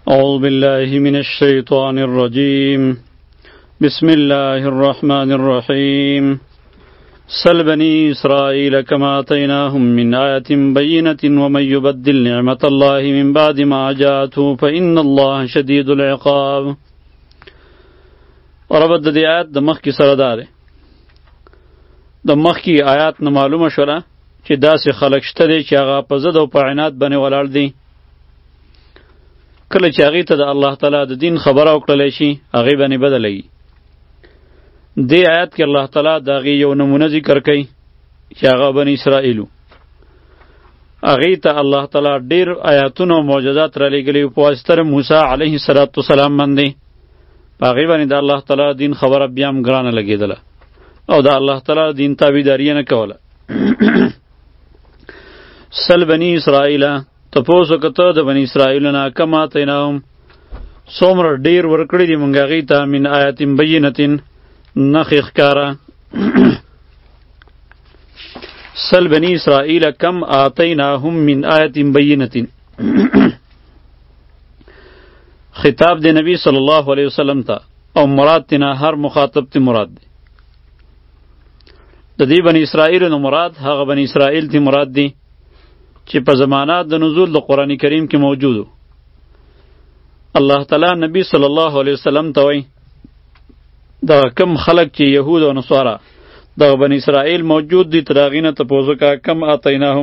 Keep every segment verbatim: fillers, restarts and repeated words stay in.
أعوذ بالله من الشيطان الرجيم بسم الله الرحمن الرحيم سل بني إسرائيل كما آتيناهم من آية بينة ومن يبدل نعمة الله من بعد ما جاءته فإن الله شديد العقاب. وربط دی آیات د مخکی سره داره د مخکی آیات نه معلومه شوله چې داسې خلق شته دی چې هغه په ضد او په عناد باندې ولاړ دی. کله چې هغې ته د الله تعالی د دین خبره وکړلی شي هغې باندې بدلوي. دې آیات کې الله تعالی د هغې یو نمونه ذکر کوي چې هغه بني اسرائیلو. هغې ته الله تعالی ډېر آیاتونه او معجزات رالیږلي په واسطه موسی علیه السلام باندې. په هغې باندې د الله تعالی دین خبره بیا هم ګرانه لګېدله او د الله تعالی دین تابعداري یې نه کوله. سل بني اسرائیل تپوس وکړه د بني اسرائیلو نه کم آتیناهم څومره ډېر ورکړي دي موږ هغې ته من آیت بینتین نښې ښکاره. سل بني اسرائیل کم آتیناهم من آیت بینتین خطاب دی نبی صلی الله علیه وسلم ته او مراد تینا هر مخاطب تی مراد دی. د دې بني اسرائیل نو مراد هغه بني اسرائیل تی مراد دی چې په زمانه د نزول د قرآن کریم کې موجودو. الله تعالی نبی صلی الله علیه وسلم ته وایي دغه کم خلق چې یهود او نصارا دغه بني اسرائیل موجود دي تر هغې نه تپوس وکړه کم آتیناهم.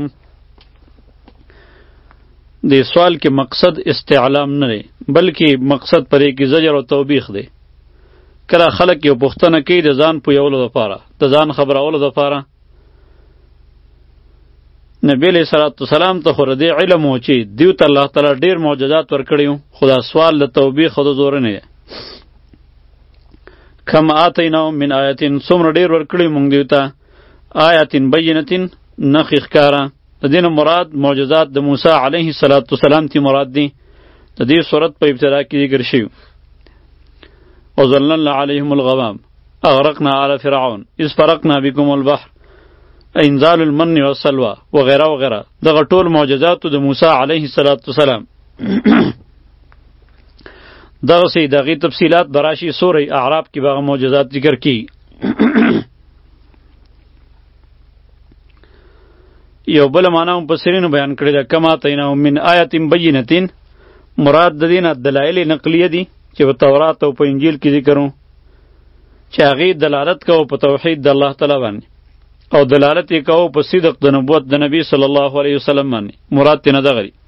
د سوال کې مقصد استعلام نه دی بلکې مقصد پرې کې زجر او توبیخ دی. کله خلق یو پوښتنه کوي د ځان پویولو دپاره د ځان خبرولو دپاره. نبی علیه صلات وسلام ته خو د دې علم و چې دیو ته الله تعالی ډېر معجزات ورکړي وو خو دا سوال د توبیخ او د زوره نه دی. کم آتیناهم من آیتین څومره ډېر ورکړي مونږ دیو ته آیتین بینتین نښې ښکاره. د دې نه مراد معجزات د موسی علیه صلات وسلام تی مراد دی. د دې صورت په ابتدا کې ذکر شوي وظللنا علیهم الغمام اغرقنا آل فرعون اذ فرقنا بكم البحر انزال المن والسلوى وغیره وغیره. دغه ټول معجزاتو د موسی علیه السلام دغسې د هغې تفصیلات به راشي سوره اعراف کې به هغه معجزات ذکر کیږي. یو بله معنا مفسرینو بیان کړې ده کم آتیناهم من آیت بینتین مراد د دې نه دلایل نقلیه دي چې په تورات او په انجیل کې ذکر وو چې هغې دلالت کوو په توحید د الله تعالی باندې او دلالت یې کوو په صدق د نبوت د نبی صلی الله علیه وسلم باندې. مراد ترې نه دغه دی.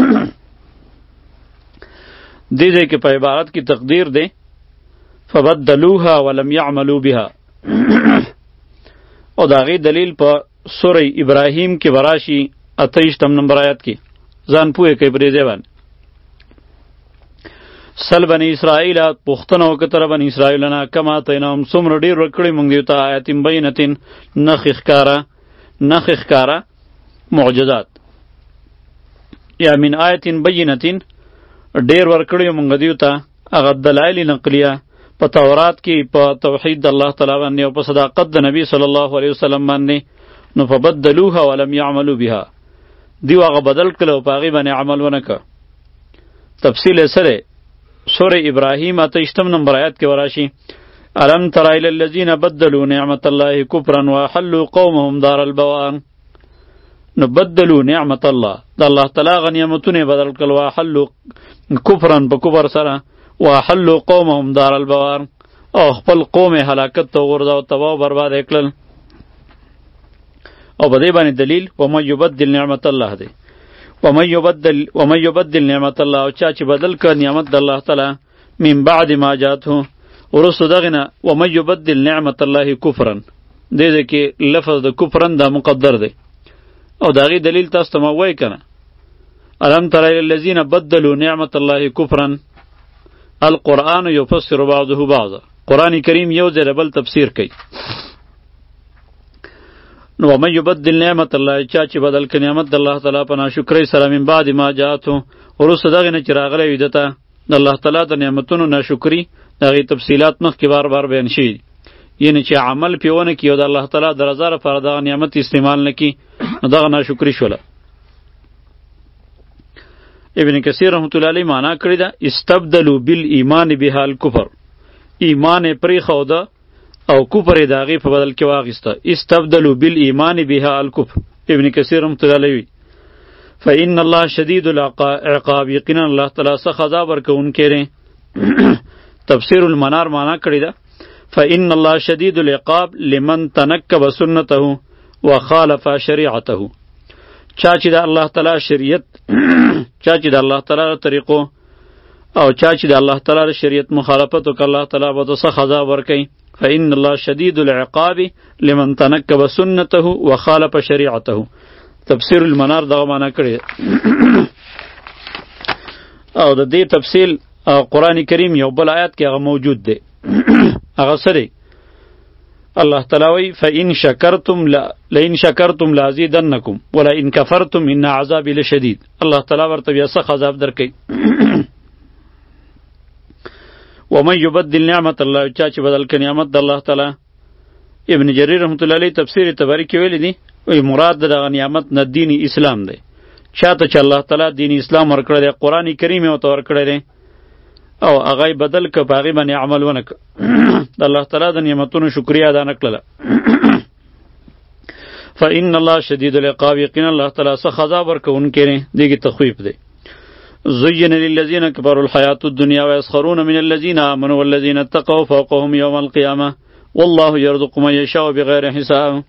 دې ځای کې په عبارت کې تقدیر دی فبدلوها ولم یعملوا بها او د هغې دلیل په سوره ابراهیم کې به راشي اته ویشتم نمبر آیات کې. ځان پوهې کوي په دې ځای باندې. سل بني اسرائیل پوښتنه وکړه بني اسرائیل نه کم آتیناهم څومره ډېر ورکړي موږ دیو ته آیت بینتین نښې ښکاره. نښې ښکاره معجزات یا من آیت بینتین ډېر ورکړي موږ دیو ته هغه دلایل نقلیه په تورات کې په توحید د الله تعالی باندې او په صداقت د نبی صلی الله علیه وسلم باندې. نو فبدلوها ولم یعملوا بها دیو هغه بدل کړه او په هغې باندې عمل ونه کړه. تفصیل یې څه دی؟ سوره ابراهیم اته ویشتم نمبر آیات کې وراشي الم تر الی الذین بدلوا نعمت الله کفرا واحلوا قومهم دار البوار. نو بدلوا نعمت الله د الله تعالی غ نعمتونه بدل کړل واحلوا کفرا په کفر سره واحلوا قومهم دار البوار او خپل قوم هلاکت ته وغورځاو تباه او برباد یې کړل. او په دې باندې دلیل ومن یبدل نعمت الله دی. ومن یبدل ومن یبدل نعمت الله او چا چې بدل کړ نعمت د الله تعالی من بعد ما جاءته وروسته دغې نه ومن یبدل نعمت الله کفرا دې ځای کې لفظ د کفرا دا مقدر دی او د هغې دلیل تاسو ته ما ووایي که نه الم تر الی الذین بدلوا نعمت الله کفرا القرآن یفسر بعضه بعضا. قرآن کریم یو ځای بل تفسیر کوي. نو ومن یبدل نعمت الله چا چې بدل کړي نعمت د الله تعالی په ناشکرۍ سره من بعد ما جاءته وروسته دغې نه چې راغلی وي ده ته د الله تعالی د نعمتونو ناشکري د هغې تفصیلات مخکې بار بار بیان شوي دي. یعنې چې عمل پرې ونه کړي او د الله تعالی د رضا لپاره دغه نعمت استعمال نه کړي نو دغه ناشکري شوله. ابن کثیر رحمت الله علیه معنا کړی ده استبدلوا بالایمان بها الکفر، ایمان پرې خوده او کفر یې د هغې په بدل کې واخیسته. استبدلوا بالایمان بها الکفر. ابن کثیر رحمت الله علیه فإن الله شدید العقاب، یقینا الله تعالی سخت عذاب ورکوونکی دی. تفسیر المنار معنا کړی ده فإن الله شدید العقاب لمن تنکب سنته وخالف شریعته. چا چې د الله تعالی شریعت چا چې د الله تعالی طریقو او چا چې د الله تعالی شریعت مخالفت وکړ، الله تعالی به سخت عذاب ورکوي. فإن الله شدید العقاب لمن تنکب سنته وخالف شریعته. تفسیر المنار دغه معنا کړی او د دې تفصیل قرآن کریم یو بل آیات کې هغه موجود دی. هغه سره الله تعالی وی فإن شکرتم لئن شکرتم لازیدنکم ولئن کفرتم ان عذابی لشدید. الله تعالی ورته بیا سخت عذاب درکوي. ومن یبدل نعمت الله، چا چې بدل کړي نعمت د الله تعالی. ابن جریر رحمت الله علیه تفسیر تبری کې ویلی دی وی مراد دغه نعمت نه دین اسلام دی. چاته چې الله تعالی دین اسلام ورکړی دی، قرآن کریم یې ورته ورکړی دی او هغه بدل که په هغې باندې عمل ونه که د الله تعالی د نعمتونو شکریه ادا نه کړله. فإن الله شدید العقاب، یقینا الله تعالی سخت عذاب ورکوونکی دی. دې کې تخویف دی. زین للذین کفروا الحیاة الدنیا ویسخرون من الذین آمنوا والذین اتقوا فوقهم یوم القیامة والله یرزق من یشاء بغیر حساب.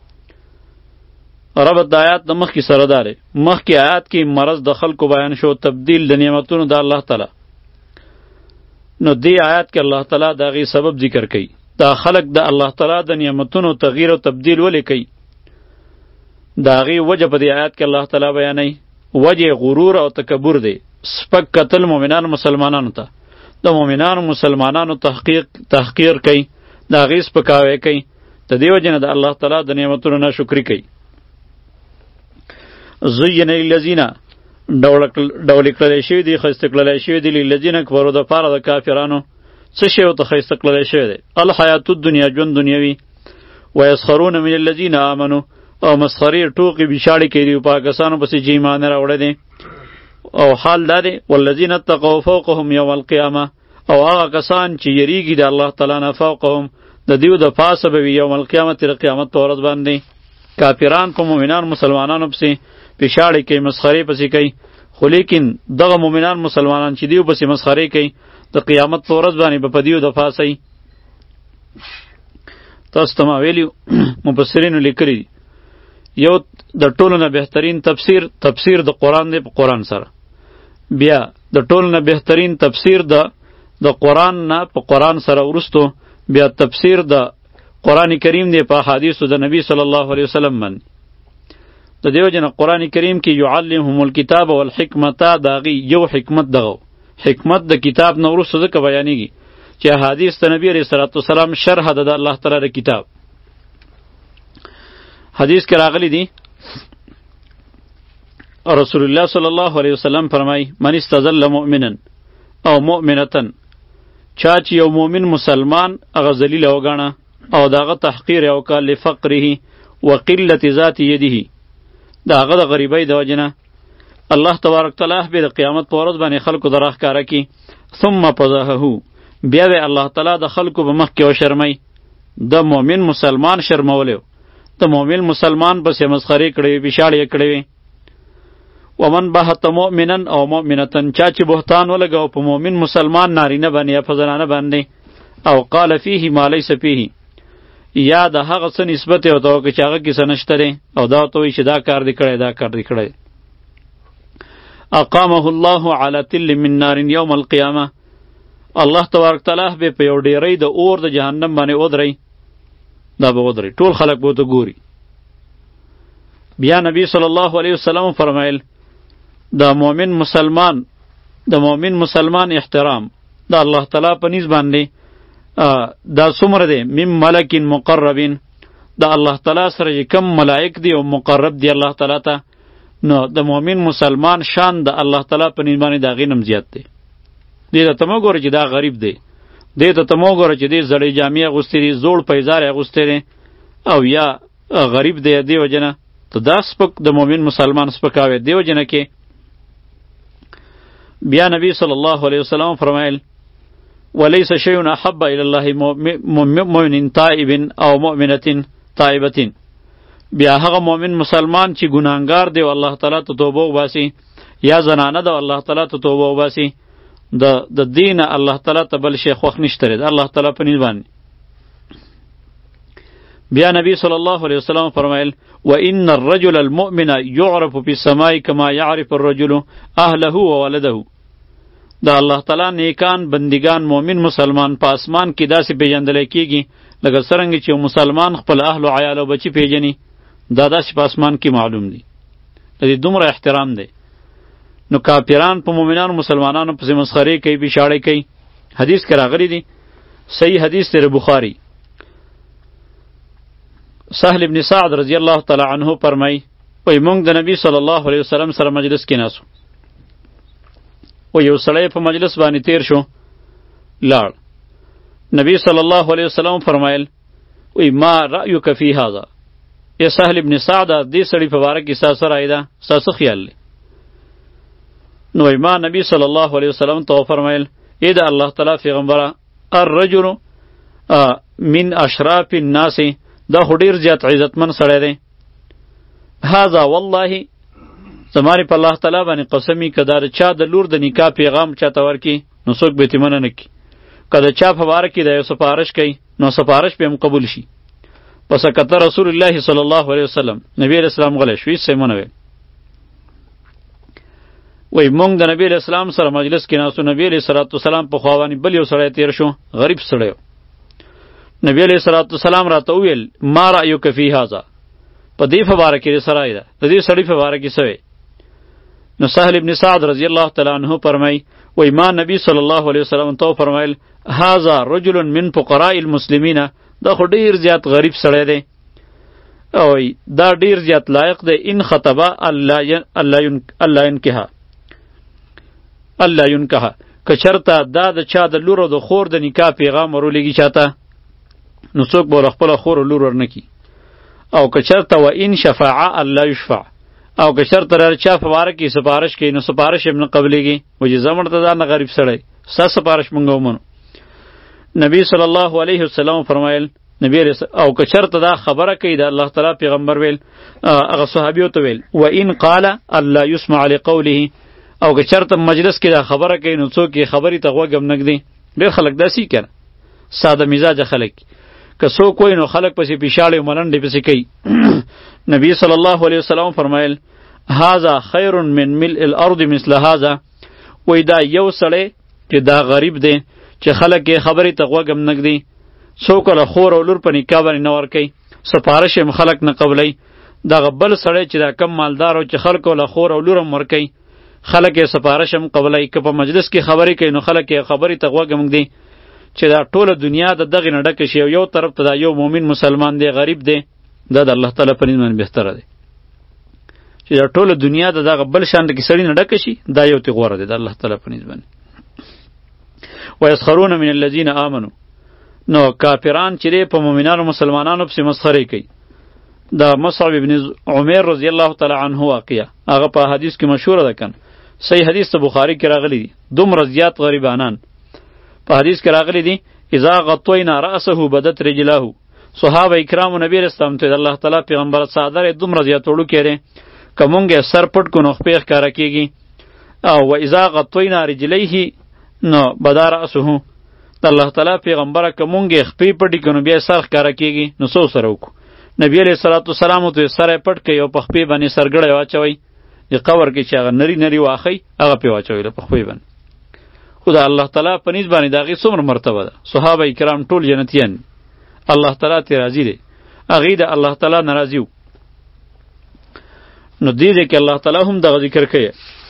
ربط د آیات د مخکې سره داره. مخکې آیات کې مرض د خلکو بیان شو، تبدیل د نعمتونو د الله تعالی. نو دی آیات کې الله تعالی د هغې سبب ذکر کوي. دا خلق د الله تعالی د نعمتونو تغییر او تبدیل ولې کوي، د هغې وجه په دې آیات کې الله تعالی بیانوي. وجه غرور او تکبر دی. سپک کتل مؤمنانو مسلمانانو ته، د مؤمنانو مسلمانانو تحقیق تحقیر کوي، د هغې سپکاوی کوي. د دې وجې نه د الله تعالی د نعمتونو ناشکري کوي. زین للذین ډول کړلی شوي دي، ښایسته کړلی شوي دي للذین کفروا دپاره د کافرانو. څه شی ورته ښایسته کړلی شوی دی؟ الحیات الدنیا، ژوند دنیوي. ویسخرون من الذین آمنوا، او مسخرې ټوکې بیشاړې کوي دي په هغه کسانو پسې چې ایمان یې راوړی دی. او حال دا دی والذین اتقوا فوقهم یوم القیامه، او هغه کسان چې یریږي د الله تعالی نه فوقهم، د دیو د پاسه به وي یوم القیامت، د قیامت په ورځ باندې. کافران په مؤمنان مسلمانانو پسې پیشاړې کوي، مسخرې پسې کوي، خو لیکن دغه مؤمنان مسلمانان چې دیو پسې مسخرې کوي، د قیامت په ورځ باندې به په دیو د پاسه وي. تاسو ته ما ویلي مفسرینو لیکلي دي یو د ټولو نه بهترین تفسیر تفسیر د قرآن دی په قرآن سره. بیا د ټولو نه بهترین تفسیر د د قرآن نه په قرآن سره وروستو بیا تفسیر د قرآن کریم دی په احادیثو د نبی صلی الله علیه وسلم باندې. د دیو جن قرآن کریم کې یعلمهم الکتاب والحکمت، د هغې یو حکمت دغه حکمت د کتاب نه وروسته ځکه بیانېږي چې احادیث د نبی علیه صلات وسلام شرح ده د الله تعالی د کتاب. حدیث کې راغلی دی رسول الله صلی الله علیه وسلم فرمای من استذل مؤمنا او مؤمنه، چا چې یو مؤمن مسلمان هغه ذلیل وګاڼه او داغه تحقیر او کال لفقره وقلت ذات یده، داغه د غریبۍ د وجنه الله تبارک تعالی به د قیامت په ورځ باندې خلکو دراخ کاره کی. ثم فضحه، بیا به الله تعالی د خلکو په مخ کې وشرمای. د مؤمن مسلمان شرمولیو، د مؤمن مسلمان پسې مسخرې کړې، بشاړې کړې. ومن بهت مؤمنا او مؤمنه، چا چې بهتان ولګاو په مؤمن مسلمان نارینه باندې یا په زنانه باندې، او قال فيه ما ليس فيه، یا د هغه څه نسبت یې ورته وکړي چې هغه کې څه نشته دی او دا ورته وایي چې دا کار دې کړی دا کار دې کړی. اقامه الله على تل من نار یوم القیامه، الله تبارک تعالی به په یو ډیرۍ د اور د جهنم باندې ودرئ، دا به ودرئ، ټول خلک به ورته ګوري. بیا نبی صلی الله علیه وسلم فرمایل د مؤمن مسلمان د مؤمن مسلمان احترام د الله تعالی په نسبت باندې دا څومره دی من ملک مقربین، د الله تعالی سره چې کم ملائک دی او مقرب دی الله تعالی ته، نو د مؤمن مسلمان شان د الله تعالی په نسبت باندې د هغې نم زیات دی. دې ته ته مه ګوره چې دا غریب دی، دې ته ته مه ګوره چې دې زړې جامې اغوستې دي، زوړ پیزار اغوستی دی او یا غریب دی. دې وجه نه ته دا سپک د مؤمن مسلمان سپکاوی. دې وجه نه کې بیا نبی صلی الله علیه وسلم فرمایل ولیس شیء احب الی الله مؤمن تائب او مؤمنه تائبه. بیا هغه مؤمن مسلمان چې ګناهګار دی او الله تعالی ته توبه وباسي، یا زنانه ده الله تعالی ته توبه وباسي، د د دین الله تعالی ته بل شي خوښ نشته دی الله تعالی په نیز باندې. بیا نبی صلی الله علیه وسلم فرمایل وان الرجل المؤمن يعرف في السماء كما يعرف الرجل اهله وولده. دا الله تعالی نیکان بندگان مؤمن مسلمان په اسمان کې داسې پیژندل کیږي لکه څرنګه چې مسلمان خپل اهل او عیال او بچی پیژني، دا داسې په اسمان کې معلوم دي. د دې دومره احترام دی. نو کافران په مؤمنانو مسلمانانو پسې مسخرې کوي، پیشاړې کوي. حدیث کې راغلی دی، صحیح حدیث دی بخاری. سهل ابن سعد رضی الله تعالی عنه فرمای وای مونږ د نبی صلی الله علیه وسلم سره مجلس کې ناسو، و یو سړی په مجلس باندې تیر شو لاړ. نبی صلی الله علیه وسلم فرمایل وای ما رأیک فی هذا، ای سهل ابن سعد دې سړي په باره کې ستاسو رأی ده، ستاسو خیال دی؟ نو ما نبی صلی الله علیه وسلم ته فرمایل ای د الله تعالی پیغمبره الرجل من اشراف الناس، دا خو ډیر زیات عزتمن سړی دی. هذا والله زماری په الله تعالی باندې قسمی که دا چا د لور د نکاح پیغام چاته ورکي نو څوک به یې منع نه کړي. که د چا په باره کې د یو سفارش کوي نو سفارش به هم قبول شي. پس کته رسول الله صلی الله علیه وسلم نبی علیہ السلام غلی شو، هېڅ یې ونه ویل. وای مونږ د نبی علیہ السلام سره مجلس کې ناستو، نبی علیہ الصلوۃ والسلام په خوا باندې بل یو سړی تیر شو، غریب سړی. نبی علیہ الصلوۃ والسلام راته وویل ما رأیک فی هذا، په دې په باره کې د سړی ده، د دې سړي په باره کې څه وی؟ نو سهل ابن سعد رضی الله تعالی عنه فرمای وای ما نبی صلی الله علیه وسلم ته فرمایل هذا رجل من فقراء المسلمین، دا خو ډیر زیات غریب سړی دی او دا ډیر زیات لایق دی ان خطبه الله ينکها الله ينکها، که چرته دا د چا د لور او د خور د نکاح پیغام ورولېږي چاته نو څوک به خپل خور او لور ورنکي. او که چرته و ان شفاع الله یشفع، او که چرته را چا په باره کې سفارش کوي نو سفارش یې نه قبلېږي. وایي زمړ ته دا نه غریب سړی ستا سفارش مونږ ومنو. نبی صلی الله علیه وسلم فرمایل نبی او که چرته دا خبره کوي د الله تعالی پیغمبر ویل هغه صحابیو ته ویل و ان قال الله یسمع لقوله، او که چرته مجلس کې دا خبره کوي نو څوک یې خبرې ته غوږ هم نږدي. ډېر خلک داسې کنه ساده مزاجه خلک، که څوک وایي نو خلک پسې پیشاړې او ملنډې پسې کوي. نبی صلی الله علیه وسلم فرمایل هذا خیر من ملء الارض مثل هذا، وای دا یو سړی چې دا غریب دی چې خلک یې خبرې ته غوږ هم نږدي، څوک له خور او لور په نکاح باندې نه ورکوي، سفارش یې خلک نه قبلوي. دغه بل سړی چې دا کم مالدار او چې خلکو له خور او لور هم ورکوي، خلک یې سفارش هم قبلوي. که په مجلس کې خبرې کوي نو خلک یې خبرې ته غوږ هم ږدي. چې دا ټوله دنیا د دغې نه ډکه شي او یو طرف ته دا یو مؤمن مسلمان دی غریب دی، دا د الله تعالی په نظر باندې بهتره دی. چې دا ټوله دنیا د دغه بل شان کې سړي نه ډکه شي دا یو تی غوره دی د الله تعالی په نظر باندې. ويسخرون من الذين آمنوا، نو کافران چې په مؤمنانو مسلمانانو پسې مسخرې کوي. دا مصعب ابن عمر رضی الله تعالی عنه واقعه هغه په حدیث کې مشهوره ده کنه، صحیح حدیث ته بخاری کې راغلی دی. دومره زیات غریبانان په حدیث کې راغلی دی اذا غطینا رأسه بدت رجلاه، صحابه کرام نبی رسول ته الله تعالی پیغمبر صادره دومره زیات وړو کړي کومګه سر پټ کو نو خپېخ کار کیږي. او و اذا غطینا رجلیه نو بدا رأسه، الله تعالی پیغمبر کومګه خپې پټی کنو بیا سر کار کیږي نو سو سره وکړو. نبی علیہ الصلوۃ والسلام ته سر پټ کوي او په خپې باندې سرګړی واچوي، د قبر کې چې هغه نری نری واخی هغه په واچوي په خپې باندې. خدا الله تعالی په نسبت باندې دغه څومره مرتبه ده. صحابه کرام ټول جنتیان، الله تعالی ته راضی دي، هغه د الله تعالی ناراضی وو. نو دې دې کې الله تعالی هم دغه ذکر کوي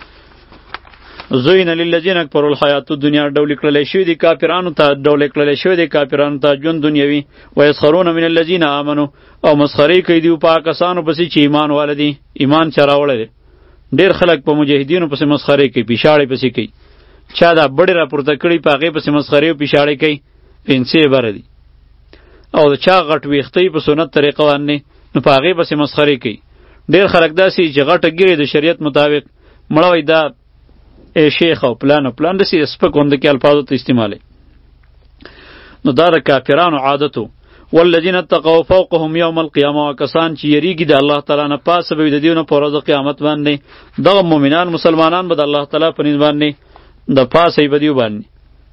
زوین للذین اکبروا الحیات الدنیا، ډول کړل شوی دي کافرانو ته، ډول کړل شوی دي کافرانو ته ژوند دنیوي. ويسخرون من الذین آمنوا، او مسخرې کوي دی په کسانو پسې چې ایمان والدي، ایمان چراوړل دي. ډیر خلک په مجاهدینو پسې مسخرې کوي، پیشاړې پسې کوي. چا دا بډې راپورته کړي په هغې پسې مسخرې او پیشاړې کوي، پنسې بره دي. او د چا غټ ویښتۍ په سنت طریقه باندې نو په هغې پسې مسخرې کوي. ډیر خلک داسې چې غټه ګیرې د شریعت مطابق مړه وای دا ای شیخ او پلان او پلان داسې سپک غونده کې الفاظو ته استعمالوي. نو دا د کافرانو عادتو. والذین اتقوا فوقهم یوم القیامه، کسان چې یریږي د الله تعالی نه پاسه به د دیو نه په ورځ د قیامت باندې. دغه مؤمنان مسلمانان به د الله تعالی په نسبت باندې د پاسه به دیو باندې.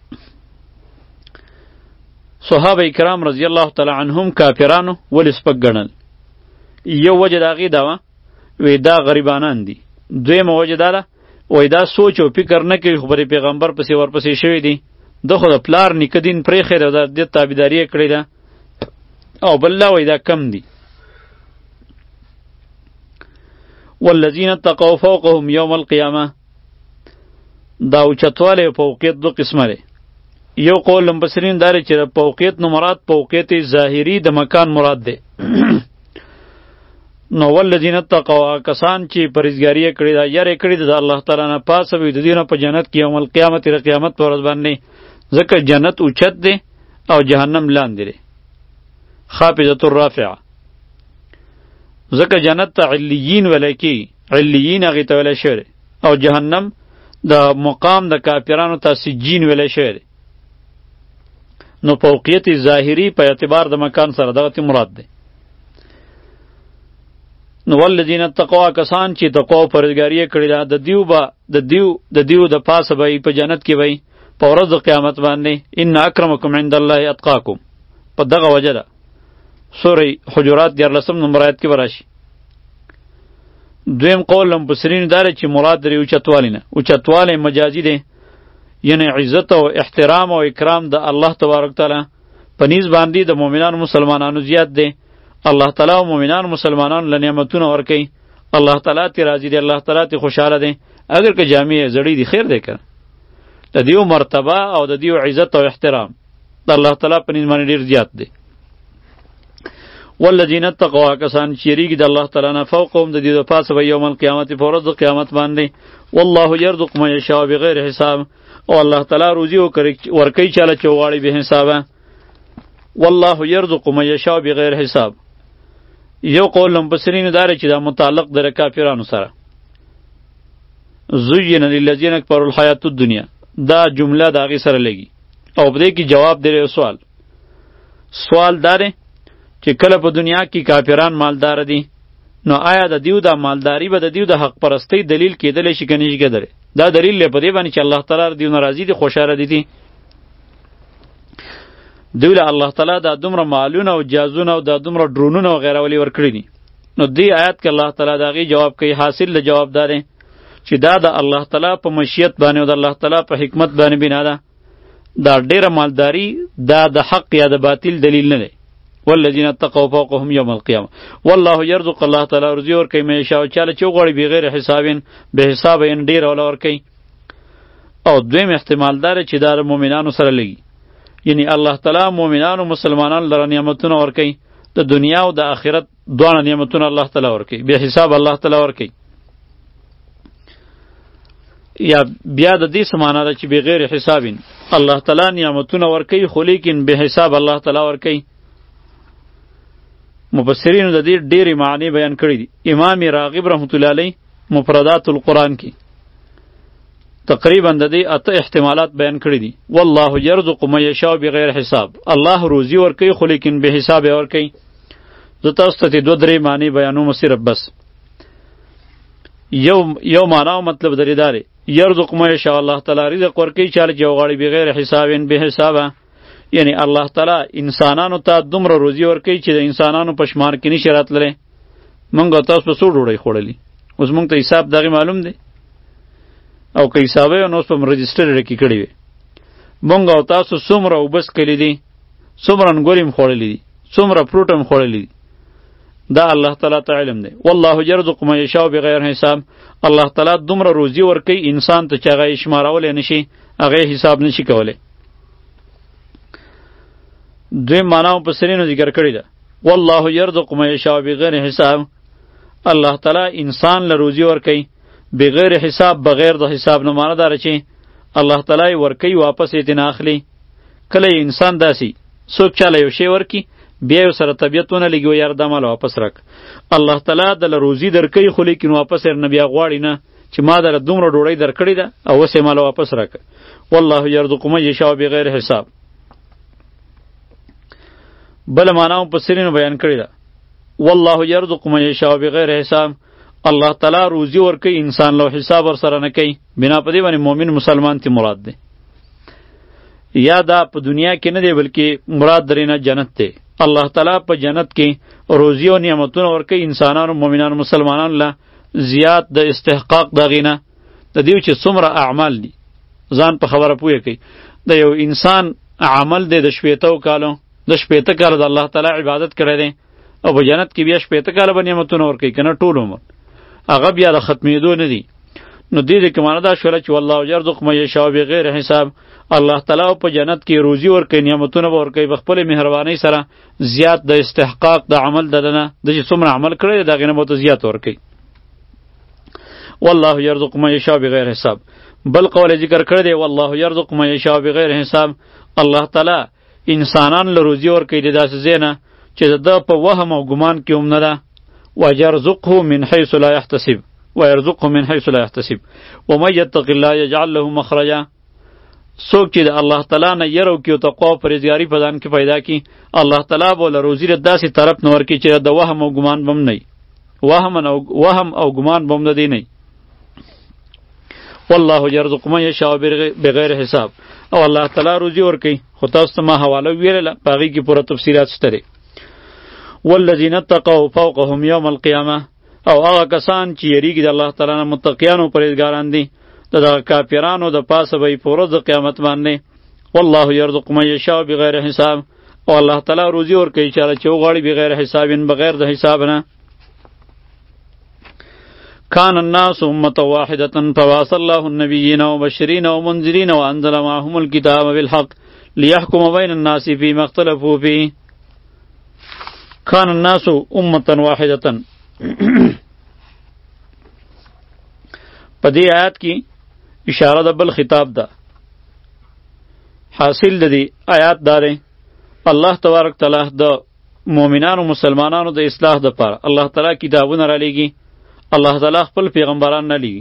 صحابه کرام رضی الله تعالی عنهم کافرانو ولې سپک ګڼل؟ یو وجه د هغې دا وه وی دا غریبانان دي. دویمه وجه دا ده وی دا سوچ او فکر نه کوي خو پر پیغمبر پسې ورپسې شوي دي. ده خو د پلار نیکه دین پرېښی دی او د دې تابعداري یې کړې ده او بل لا وی دا کم دي. والذین اتقوا فوقهم یوم القیامه، دا اوچتوالی او فوقیت دو قسمه دی. یو قول مفسرین دا دی چې د فوقیت نه مراد فوقیت ظاهري د مکان مراد دی. نو والذین اتقوا، کسان چې پرهیزګاري یې کړې ده، یاره یې کړې ده د الله تعالی نه، پاسه به وي د دوی نه په جنت کې یوم القیامت د قیامت په ورځ باندې. ځکه جنت اوچت دی او جهنم لاندې دی، خافضة الرافعه. ځکه جنت ته علیین ویلی کېږي، علیین هغې ته ویلی شوی دی، او جهنم د مقام د کافرانو ته سجین ویلی شوی دی. نو فوقیت ظاهري په اعتبار د مکان سره دغه تی مراد دی. نو والذین اتقوا، کسان چې تقوا او پرهیزګاري یې کړې ده، د دیو به د دیو د دیو د پاسه به په جنت کې به په ورځ د قیامت باندې. ان اکرمکم عند الله اتقاکم، په دغه وجه ده سوره حجرات دیارلسم نمبر آیت کې به راشي. دویم قول مفسرین دا دی چې مراد لري اوچتوالی نه. اوچتوالی مجازي دی، یعنی عزت او احترام او اکرام د الله تبارک تعالی په نیز باندې د مؤمنانو مسلمانانو زیات دی. الله تعالی او مؤمنانو مسلمانانو له نعمتونو ورکوي. الله تعالی تی راضي دی، الله تعالی تی خوشحاله دی. اگر که جامع زړی دی خیر دی که د دیو مرتبه او د دیو عزت او احترام د الله تعالی په نیز باندې ډېر زیات دی. والذین اتقوا، کسان چې یریږي د الله تعالی نه، فوقهم د دې د پاسه به یوم القیامت په ورځ د قیامت باندې. والله یرزق من یشاء بغیر حساب، او الله تعالی روزي ورکوي چاله چې وغواړي بې حسابه. والله یرزق من یشاء بغیر حساب. یو قول مفسرینو دا دی چې دا متعلق دی د کافرانو سره. زین للذین کفروا الحیات الدنیا، دا جمله د هغې سره لګي. او په دې کې جواب دی یو سوال. سوال دا دی چې کله په دنیا کې کافران مالدار دي، نو آیا د دیو دا مالداری به د دیو د حق پرستی دلیل کېدلی شي که نه شي کېدلی؟ دا دلیل دی په دې باندې چې الله تعالی دیو نه راضي دي، خوشحاله دي دي. دوی له الله تعالی دا دومره مالونه او جازونه او دا دومره ډرونونه وغیره ولې ورکړي دي. نو دې آیات کې الله تعالی د هغې جواب کوي. حاصل د جواب دا دی چې دا د الله تعالی په مشیت باندې او د الله تعالی په حکمت باندې بنا ده. دا ډیره مالداری دا د حق یا د باطل دلیل نه دی. والذین اتقوا فوقهم یوم القیامه والله یرزق، الله تعالی روزي ورکوي من یشاء چاله چې وغواړي بغیر حساب، به حساب یې ډېره وله ورکوي. او دویم احتمال دا دی چې دا د مؤمنانو سره لګي، یعنی الله تعالی مؤمنانو مسلمانانو لره نعمتونه ورکوي، د دنیا او د آخرت دواړه نعمتونه الله تعالی ورکوي، به حساب الله تعالی ورکوي. یا بیا د دې څه معنا ده چې بغیر حساب الله تعالی نعمتونه ورکوي، خو لیکن به حساب الله تعالی ورکوي. مفسرینو د دې ډېرې معنی بیان کړي دي. امام راغب رحمت الله علیه مفردات القرآن کې تقریبا د دې اته احتمالات بیان کړي دي. والله یرزق من یشاء بغیر حساب، الله روزي ورکوي خو لیکن به حساب یې ورکوي. زه تاسو ته دوه درې معنی بیانوم صرف بس. یو یو معنا او مطلب درې دا دی یرزق من یشاء، الله تعالی رزق ورکوي چاله چې وغواړي بغیر حساب به حسابه، یعنی الله تعالی انسانانو ته دومره روزي ورکوي چې د انسانانو په شمار کې نشي راتللی. مونږ او تاسو په څو ډوډۍ خوړلي، اوس مونږ ته حساب دغې معلوم دی، او که حساب یې نو اوس په رجسټر کې کړی وي. مونږ او تاسو څومره اوبه څښلي دي، څومره انګور هم خوړلی دي، څومره فروټ هم خوړلی دي، دا الله تعالی ته علم دی. والله یرزق من یشاء بغیر حساب، الله تعالی دومره روزي ورکوي انسان ته چې هغه یې شمارولی نشي، هغه یې حساب نشي کولی. دویم معنا مفسرینو ذکر کړی ده والله یرزق من یشاء بغیر حساب، الله تعالی انسان له روزي ورکوي بغیر حساب، بغیر د حساب نه معنا داره چې الله تعالی ورکوي واپس یې ترې نه اخلي. کله انسان داسې څوک چاله یو شی ورکي بیا یې سره طبیعت ونه لګي یار دا مال واپس راک، الله تعالی دله روزي درکوي خو لیکن واپس یې نه بیا غواړي نه چې ما در دومره ډوډۍ درکړې ده او اوس یې مال واپس راکړه. والله یرزق من یشاء بغیر حساب. بل معنا هم مفسرینو بیان کړې ده. والله یرزق من یشاء بغیر حساب. الله تعالی روزي ورکوي انسان له حساب ورسره نه کوي. بنا په دې باندې مؤمن مسلمان تی مراد دی. یا دا په دنیا کې نه دی بلکې مراد درې نه جنت دی. الله تعالی په جنت کې روزي او نعمتونه ورکوي انسانانو مؤمنانو مسلمانانو له زیات د استحقاق دغې نه د دیو چې څومره اعمال دي. ځان په خبره پوهه کوي د یو انسان عمل دی د شپېتو کالو د شپېته کاله د الله تعالی عبادت کړی دی او په جنت کې بیا شپېته کاله به نعمتونه ورکوي که نه ټول عمر هغه بیا د ختمېدو نه دي. نو دې دې کې معنا دا شوله چې والله یرزق من یشاء بغیر حساب. الله تعالی په جنت کې روزي ورکوي نعمتونه به ورکوي په خپلې مهربانۍ سره زیات د استحقاق د عمل د ده نه د چې څومره عمل کړی دی د هغې نه به ورته زیات ورکوي. والله یرزق من یشاء بغیر حساب. بل قول ذکر کړی دی والله یرزق من یشاء بغیر حساب. الله تعالی انسانان له روزي ورکوي د داسې ځای نه چې د ده په وهم او ګمان کې هم نه ده. ويرزقه من حيث لا يحتسب ويرزقه من حيث لا يحتسب ومن يتق الله يجعل له مخرجا. څوک چې د الله تعالی نه یره وکړي او تقوا او پرهیزګاري په ځان کې پیدا کړي الله تعالی به له روزي د داسې طرف نه ورکړي چې د وهم او ګمان به هم نه وي. وهم او وهم او ګمان به هم د دې نه وي. والله یرزق من یشاء بغیر حساب. او الله تعالی روزي ورکوي خو تاسو ته ما حواله ویلله په هغې کې پوره تفصیلات شته دی. والذین اتقوا فوقهم یوم القیامه. او هغه کسان چې یریږي د الله تعالی نه متقیان او پرهیزګاران دي د دغه کافرانو د پاسه به یې په ورځ د قیامت باندې والله یرزق من یشاء بغیر حساب. او الله تعالی روزي ورکوي چاله چې وغواړي بغیر حساب بغیر د حساب نه. کان الناس امة واحدة فبعث الله النبيين ومبشرين ومنذرين وأنزل معهم الكتاب بالحق ليحكم بين الناس فيما اختلفوا فيه. کان الناس امة واحدة. په دې آیات کې اشاره ده بل خطاب ده. حاصل د دې آیات دا دی الله تبارک تعالی د مؤمنانو مسلمانانو د اصلاح دپاره الله تعالی کتابونه را لیږي. الله تعالی خپل پیغمبران نه لیږي.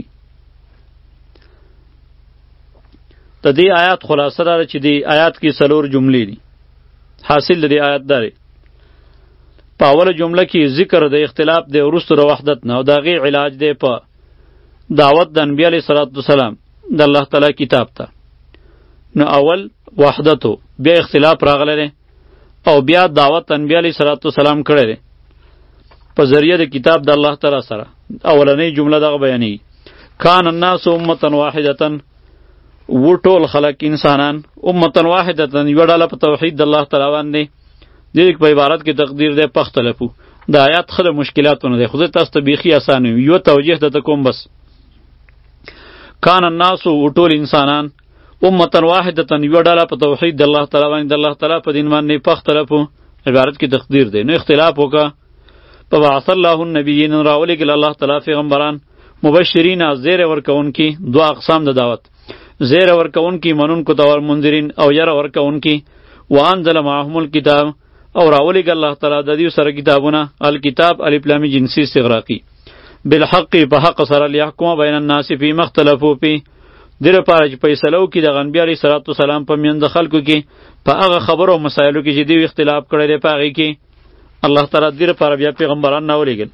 د دې آیات خلاصه دا ده چې دې آیات کې څلور جملې دي. حاصل د دې آیات دا دی په اوله جمله کې ذکر د اختلاف د وروستو د وحدت نه او د هغې علاج دی په دعوت د انبیا علیه صلات وسلام د الله تعالی کتاب ته. نو اول وحدتو بیا اختلاف راغلی دی او بیا دعوت انبیا علیه صلات وسلام کړی دی په ذریعه د کتاب د الله تعالی سره. اولنۍ جمله دغه بیانېږي کان الناس امة واحدة. و ټول خلق انسانان امة واحدة یوه ډله په توحید د الله تعالی باندې. دې په عبارت کې تقدیر دی پختلفو. د آیات ښه د مشکلاتونه دی خو زه تاسو ته بیخي اسان وي یوه توجیح درته کوم بس. کان الناس و ټول انسانان امة واحدة یوه ډله په توحید د الله تعالی باندې د الله تعالی په دین باندې پختلفو. عبارت کې تقدیر دی نو اختلاف وکړه. فبعث الله النبیین راولېږل الله تعالی پیغمبران مبشرین زیره ورکوونکي دوه اقسام د دعوت زیره ورکوونکي منونکو ته ور منذرین او یره ورکوونکي وانزل معهم الکتاب او راولېږه الله تعالی د دې سره کتابونه الکتاب الف لام جنسی استغراقی بالحق په حق سره لیحکم بین الناس فیما اختلفوا فیه. دې لپاره چې فیصله وکړي د انبیا علیه صلات وسلام په منځ د خلکو کې په هغه خبرو او مسایلو کې چې دوی اختلاف کړی دی په هغې کې الله تعالی دې لپاره بیا پیغمبران راولېږل.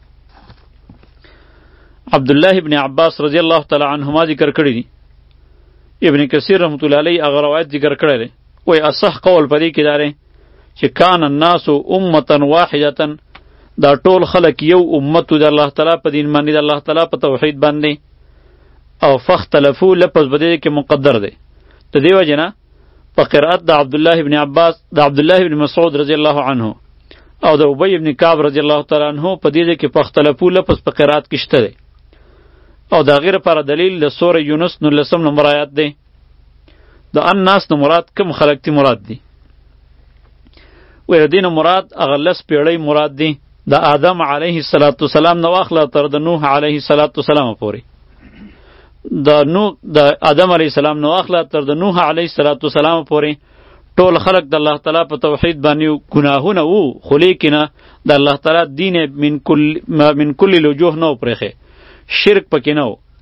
عبدالله ابن عباس رضی الله تعالی عنهما ذکر کړی دي. ابن کثیر رحمت الله علیه هغه روایت ذکر کړی دی وایي اصح قول په دې کې دا دی چې کان الناس امة واحدة دا ټول خلق یو امت د الله تعالی په دین باندې د الله تعالی په توحید باندې. او فختلفو لفظ په دې کې مقدر دی. د دې وجه نه په قرأت د عبدالله ابن عباس د عبدالله ابن مسعود رضی الله عنه او د ابی ابن کعب رضی الله تعالی عنه په دې کې فختلفو لفظ په قرأت کې شته دی. او دا غیر پر دلیل د سوره یونس نولسم نمبر آیات دی. د الناس نو مراد کوم خلق تی مراد دی وی دین مراد هغه لس پیړۍ مراد دی د آدم علیه السلام نو واخله تر د نوح علیه السلام پورې. د نوح د آدم علیه السلام نو واخله تر د نوح علیه السلام پورې ټول خلق د الله تعالی په توحید باندې ګناهونه وو خو لیکنه د الله تعالی دین من کل من کل الوجوه نو پرخه شرک پکې نه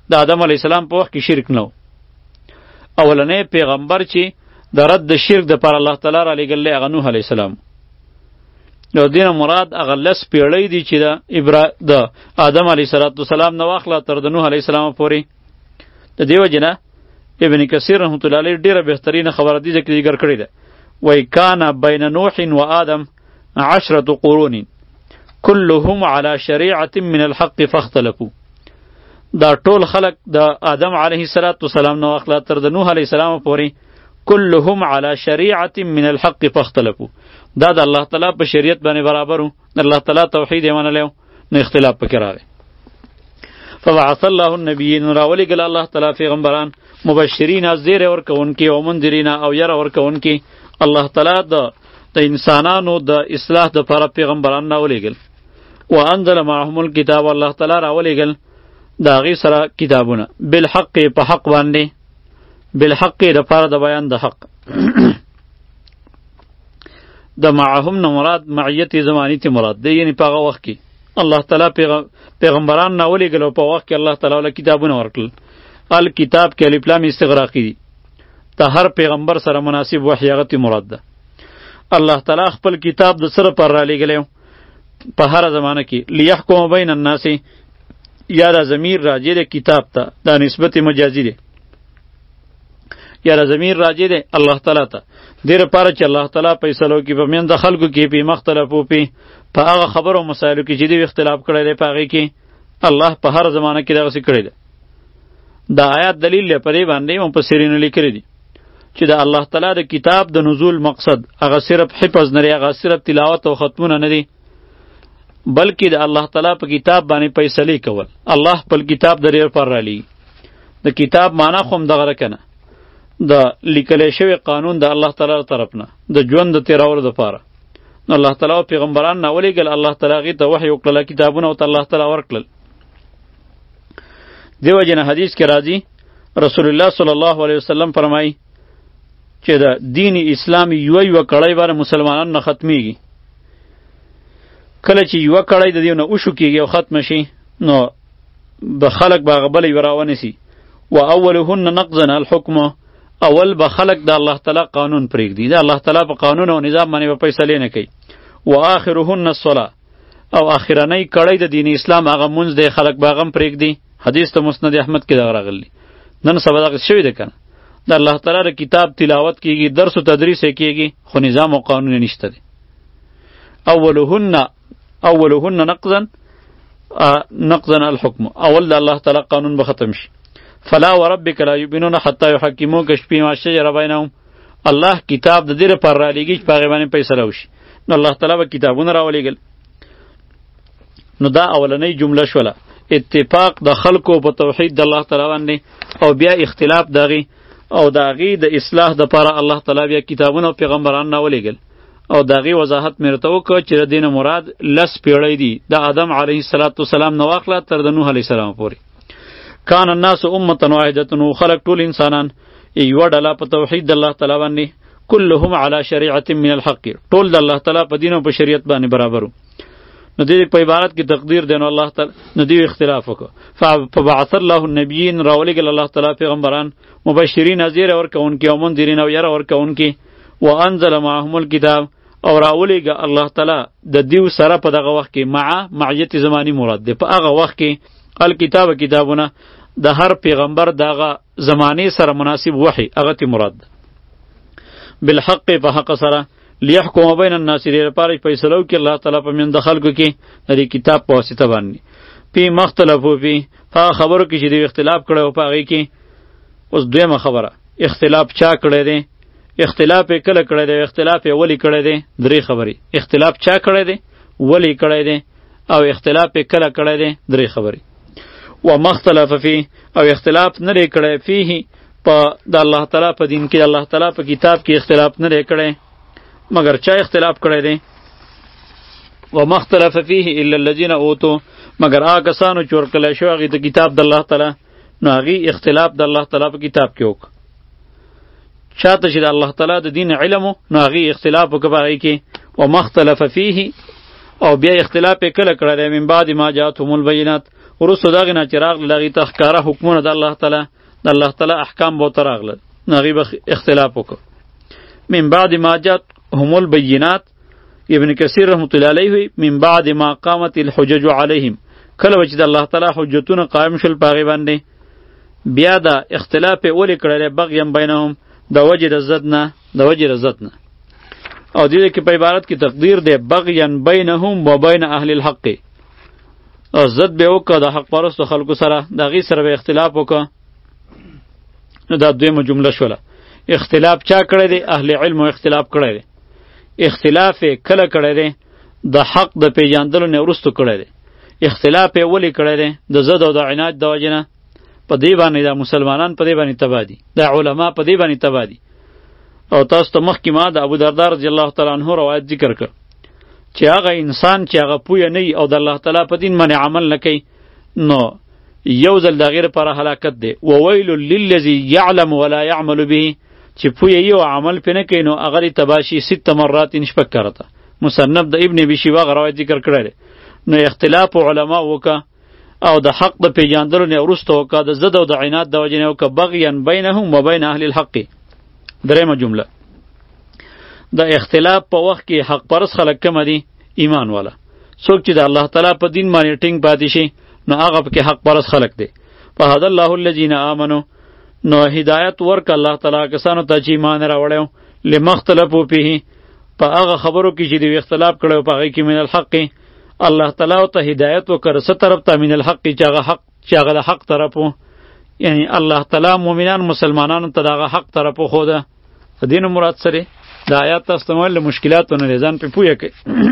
د آدم علیه السلام په وخت کې شرک نه و. اولنی پیغمبر چې د رد د شرک دپاره الله تعالی را لېږلی هغه نوح علیه السلام. نو دینه مراد هغه لس پیړۍ دي چې د ابرا د آدم علیه السلام نه واخله تر د نوح علیه السلام پورې. د دې وجې نه ابن کثیر رحمت الله علیه ډېره بهترینه خبره دې ذکر ذکر کړې ده. وایي کان بین نوح و آدم عشرة قرون كلهم على شریعة من الحق فاختلفوا. دا ټول خلق د آدم علیه السلام نه واخله تر د نوح علیه السلام پورې كلهم على شریعة من الحق فاختلفوا. دا د الله تعالی په شریعت باندې برابر وو، د الله تعالی توحید یې منلی و، نو اختلاف پکې راغی. فبعث الله النبیین، راولېږل الله تعالی پیغمبران مبشرین زیری ورکوونکي او منذرین او یره ورکوونکي. الله تعالی د د انسانانو د اصلاح دپاره پیغمبران راولېږل. وانزل معهم الکتاب، الله تعالی راولېږل د هغې سره کتابونه بالحق، په حق باندې، بالحق دپاره د بیان د حق. د معهم نه مراد معیت زمانی تی مراد دی، یعنی په هغه وخت کې الله تعالی پیغمبران راولېږل او په وخت کې الله تعالی له کتابونه ورکړل. الکتاب کې الف لام استغراقي دي، د هر پیغمبر سره مناسب وحی هغه تی مراد ده. الله تعالی خپل کتاب د سره پر را لېږلی په هر زمانه کې. لیحکم بین الناس، یا دا ضمیر راجع دی کتاب ته، دا نسبت مجازي دی، یا دا ضمیر راجع دی الله تعالی ته. دې لپاره چې الله تعالی فیصلو کې په منځ خلکو کې په مختلفو په په هغه خبرو مسایلو کې چې دوی اختلاف کړی دی، په هغې کې الله په هر زمانه کې دغسې کړی دی. دا آیات دلیل دی په دې باندې مفسرینو لیکلي دي چې د الله تعالی د کتاب د نزول مقصد هغه صرف حفظ نه دی، هغه صرف تلاوت او ختمونه نه دی، بلکې د الله تعالی په کتاب باندې فیصلې کول. الله خپل کتاب د ډېر پر رالیږي. د کتاب معنا خو هم دغه ده که نه، د لیکلی شوی قانون د الله تعالی طرف نه د ژوند د تېرولو دپاره. نو الله تعالی پیغمبران راولېږل، الله تعالی هغې ته وحی وکړله، کتابونه ورته الله تعالی ورکړل. دې وجې نه حدیث کې راځي رسول الله صلی الله علیه وسلم فرمایي چې د دین اسلام یوه یوه کړۍ به مسلمانانو نه ختمیږي. کله چې یوه کړۍ د دې نه وشو کېږي او ختمه شي، نو به خلک به هغه بله یوه راونیسي. و اولهن نقضا الحکم، اول به خلق د الله تعالی قانون پرېږدي، د الله تعالی په قانون او نظام باندې به فیصلې نه کوي. و آخرهن الصلاة، او آخرنۍ کړۍ د دین اسلام هغه مونځ دی، خلق به هغه هم پرېږدي. حدیث ته مسند احمد کې دغه راغلی. نن سبا دغه شوي ده که نه، د الله تعالی د کتاب تلاوت کېږي، درس و تدریس یې کېږي، خو نظام او قانون یې نشته دی. اولهن اولهن نقضا نقضا الحکم، اول د الله تعالی قانون به ختم شي. فلا وربک لا یؤمنون حتی یحکموک فیما شجر بینهم، الله کتاب د دې لپاره رالیږي چې په هغې باندې فیصله وشي. نو الله تعالی به کتابونه راولېږل. نو دا اولنۍ جمله شوله، اتفاق د خلکو په توحید د الله تعالی باندې، او بیا اختلاف د هغې او د هغې د اصلاح دپاره الله تعالی بیا کتابونه او پیغمبران راولېږل. او د هغې وضاحت مې ورته وکړه چې د دې نه مراد لس پیړۍ دي، د آدم علیه السلام نه واخله تر د نوح علیه السلام پورې. کان الناس امة واحدة، خلق ټول انسانان یوه ډله په توحید د الله تعالی باندې، كلهم على شریعة من الحق، ټول د الله تعالی په دین او په شریعت باندې برابر وو. نو دې په عبارت کې تقدیر دی، نو الله تعالی نو دې اختلاف وکړو. فبعث الله النبیین، راولېږل الله تعالی پیغمبران مبشرین زیری ورکوونکي او منذرین او یره ورکوونکي. وانزل معهم الکتاب، او راولېږه الله تعالی د دیو سره په دغه وخت کې، مع معیت زمانی مراد دی، په هغه وخت کې الکتاب کتابونه د هر پیغمبر دغه زمانې سره مناسب وحی هغه تی مراد ده. بالحق، په حق سره، لیحکم بین الناس، دې لپاره فیصله وکړي الله تعالی په منځ د خلکو کې د دې کتاب په واسطه باندې. فی مختلفو فی، په هغه خبرو کې چې دوی اختلاف کړی او په هغې کې. اوس دویمه خبره، اختلاف چا کړی دی، اختلاف یې کله کړی دی، اختلاف یې ولې کړی دی. درې خبرې، اختلاف چا کړی دی، ولې کړی دی، او اختلاف یې کله کړی دی. درې خبرې. و مختلف فی، او اختلاف نه دی کړی فیه، په د الله تعالی په دین کې، د الله تعالی په کتاب کې اختلاف نه دی کړی، مگر چا اختلاف کړی دی. و مختلف فیه الا الذین اوتوا، مگر هغه کسانو چې ورکړلی شوی هغې ته کتاب د الله تعالی، نو هغې اختلاف د الله تعالی په کتاب کې وکړه. چاته چې د الله تعالی د دین علم و، نو هغې اختلاف وکړه په هغې کې. و مختلف فیه، او بیا اختلاف یې کله کړی دی، من بعد ما جاءتهم البینات، وروسته دغې نه چې راغله هغې ته ښکاره حکمونه د الله تعالی د الله تعالی احکام به ورته راغله نو هغې به اختلاف وکړه. من بعد ما جاءتهم البینات ابن کثیر رحمت الله علیه وی من بعد ما قامت الحجج علیهم کله چې د الله تعالی حجتونه قائم شول په هغې باندې بیا دا اختلاف یې ولې کړلی بغیم بینهم د وجې د ضد نه د وجې د ضد نه او دې کې په عبارت کې تقدیر دی بغیا بینهم و بین اهل الحق او ضد به وکړه د حق پرستو خلکو سره د هغې سره به اختلاف وکړه نو دا دویمه جمله شوله. اختلاف چا کړی دی؟ اهل علم اختلاف کړی دی. اختلاف یې کله کړی دی؟ د حق د پیژندلو نه وروسته کړی دی. اختلاف یې ولې کړی دی؟ د ضد او د عناد د وجې نه. په دې باندې دا مسلمانان په دې باندې تباه دي، دا علما په دې باندې تباه دي. او تاسو ته مخکې ما د ابو دردار رضی الله تعالی عنه روایت ذکر کړ چې هغه انسان چې هغه پوه نه وي او د الله تعالی په دین باندې عمل نه کوي نو یو ځل د هغې لپاره هلاکت دی. وویل للذي یعلم ولا یعمل به چې پوه یي او عمل پرې نه کوي نو هغه دې تباه شي ست مرات شپږ کرته. مصنف د ابن ابي شیبه هغه روایت ذکر کړی دی. نو اختلاف علما وکړه او د حق د پیژندلو نه وروسته وکړه د ضد او د عناد د وجې نه وکړه بغیا بینهم و بین اهل الحق. درېیمه جمله د اختلاف په وخت کې حق پرست خلک کم دي؟ ایمان والا. څوک چې د الله تعالی په دین باندې ټینګ پاتې شي نو هغه پکې حق پرست خلک دی. فهدى الله الذین آمنوا نو هدایت ورک الله تعالی کسانو ته چې ایمان راوړی لما اختلفوا فیه په هغه خبرو کې چې دوی اختلاف کړی په هغې کې من الحق الله تعالی ته هدایت وکړه څه طرف ته من الحق چې هغه حق چې هغه د حق طرف و یعنی الله تعالی مؤمنان مسلمانانو ته د هغه حق طرف وښوده. د دې نه مراد سره د آیات تاسو ته ویل له مشکلاتو نه دی ځان پرې پوه کړئ.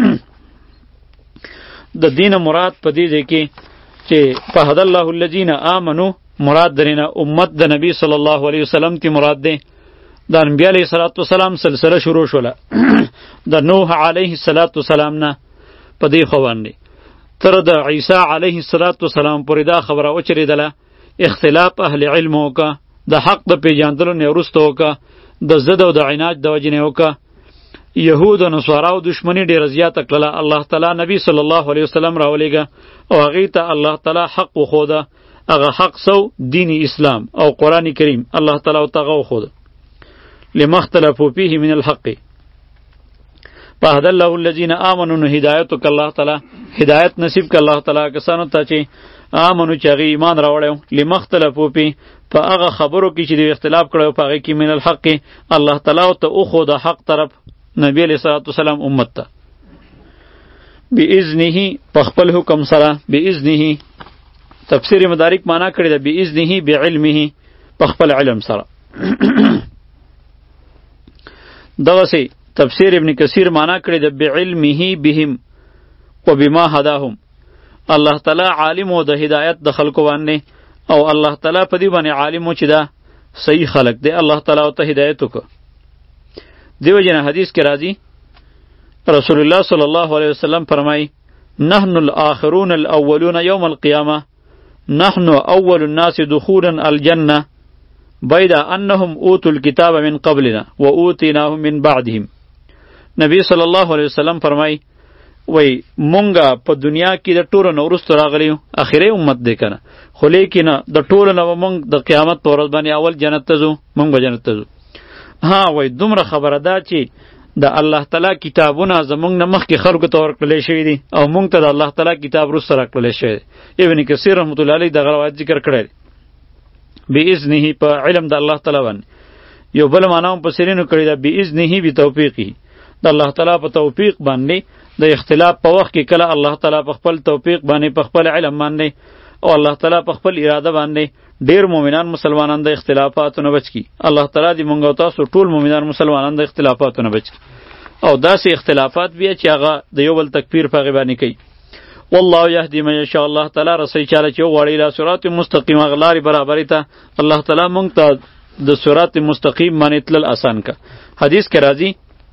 د دې نه مراد په دې ځای کې چې فهدى الله الذین آمنوا مراد درینه امت د نبی صلی الله علیه وسلم تی مراد دی. د انبیاء علیه الصلاة والسلام سلسله شروع شوله د نوح علیه الصلاة والسلام نه په دې خوا باندې تر د عیسی علیه الصلاة والسلام پورې دا خبره وچرېدله اختلاف اهل علم وکړه د حق د پیژندلو نه وروسته وکړه د ضد او د عناد د وجې نه وکړه. یهود او نصاراو دشمني ډېره زیاته کړله. الله تعالی نبی صلی الله علیه وسلم راولېږه او هغې ته الله تعالی حق وښوده. هغه حق سو دین اسلام او قرآن کریم الله تعالی ورته هغه وښوده. لما اختلفوا فیه من الحق فهدى الله الذین آمنوا نو هدایت وکړه الله تعالی هدایت نصیب کړه الله تعالی کسانو ته چې آمنو چې هغې ایمان راوړی لما اختلفوا فیه په هغه خبرو کې چې دوی اختلاف کړی په هغې کې من الحق الله تعالی ورته وښوده حق طرف نبی علیه صلات وسلام امت ته باذنه په خپل حکم سره باذنه تفسیر مدارک معنا کړی ده باذنه بعلمه په خپل علم سره. دغسې تفسیر ابن کثیر معنا کړی ده بعلمه بهم و بما هداهم الله تعالی عالم و د هدایت د خلکو باندې او الله تعالی په دې باندې عالم و چې دا صحیح خلق دی الله تعالی ورته هدایت وکړه. دیو جن حدیث کې راځي رسول الله صلی الله علیه وسلم فرمای نحن الاخرون الاولون یوم القیامه نحن اول الناس دخولا الجنه بيد انهم اوتوا الكتاب من قبلنا واوتيناهم من بعدهم. نبی صلی الله علیه وسلم فرمای وای مونږه په دنیا کې د ټولو نه وروسته راغلیو اخري امت دی کنه خو لیکنه د ټولو نه مونږ د قیامت په ورځ باندې اول جنت ته ځو مونږ به جنت ته ځو. ها وای دومره خبره ده چې د الله تعالی کتابونه زمونږ نه مخکې خلکو ته ورکړلی شوي دي او مونږ ته د الله تعالی کتاب وروسته راکړلی شوی دی. ابن کثیر رحمت الله علیه دغه روایت ذکر کړی دی باذنه په علم د الله تعالی باندې. یو بل معنا هم مفسرینو کړې ده باذنه بتوفیقه د الله تعالی په توفیق باندې د اختلاف په وخت کې کله الله تعالی په خپل توفیق باندې په خپل علم باندې او الله تعالی په خپل اراده باندې ډیر مؤمنان مسلمانان د اختلافاتو نه بچ کی. الله تعالی دې مونږ او تاسو ټول مؤمنان مسلمانان د اختلافاتو نه بچ کی او داسې اختلافات بیا چې هغه د یو بل تکفیر په غیبانی کوي. والله یهدی من یشاء الله تعالی رسول چاله چې وړي لا صراط مستقیم غلاری برابرۍ ته الله تعالی مونږ ته د صراط مستقیم باندې تلل آسان کا. حدیث کې راځي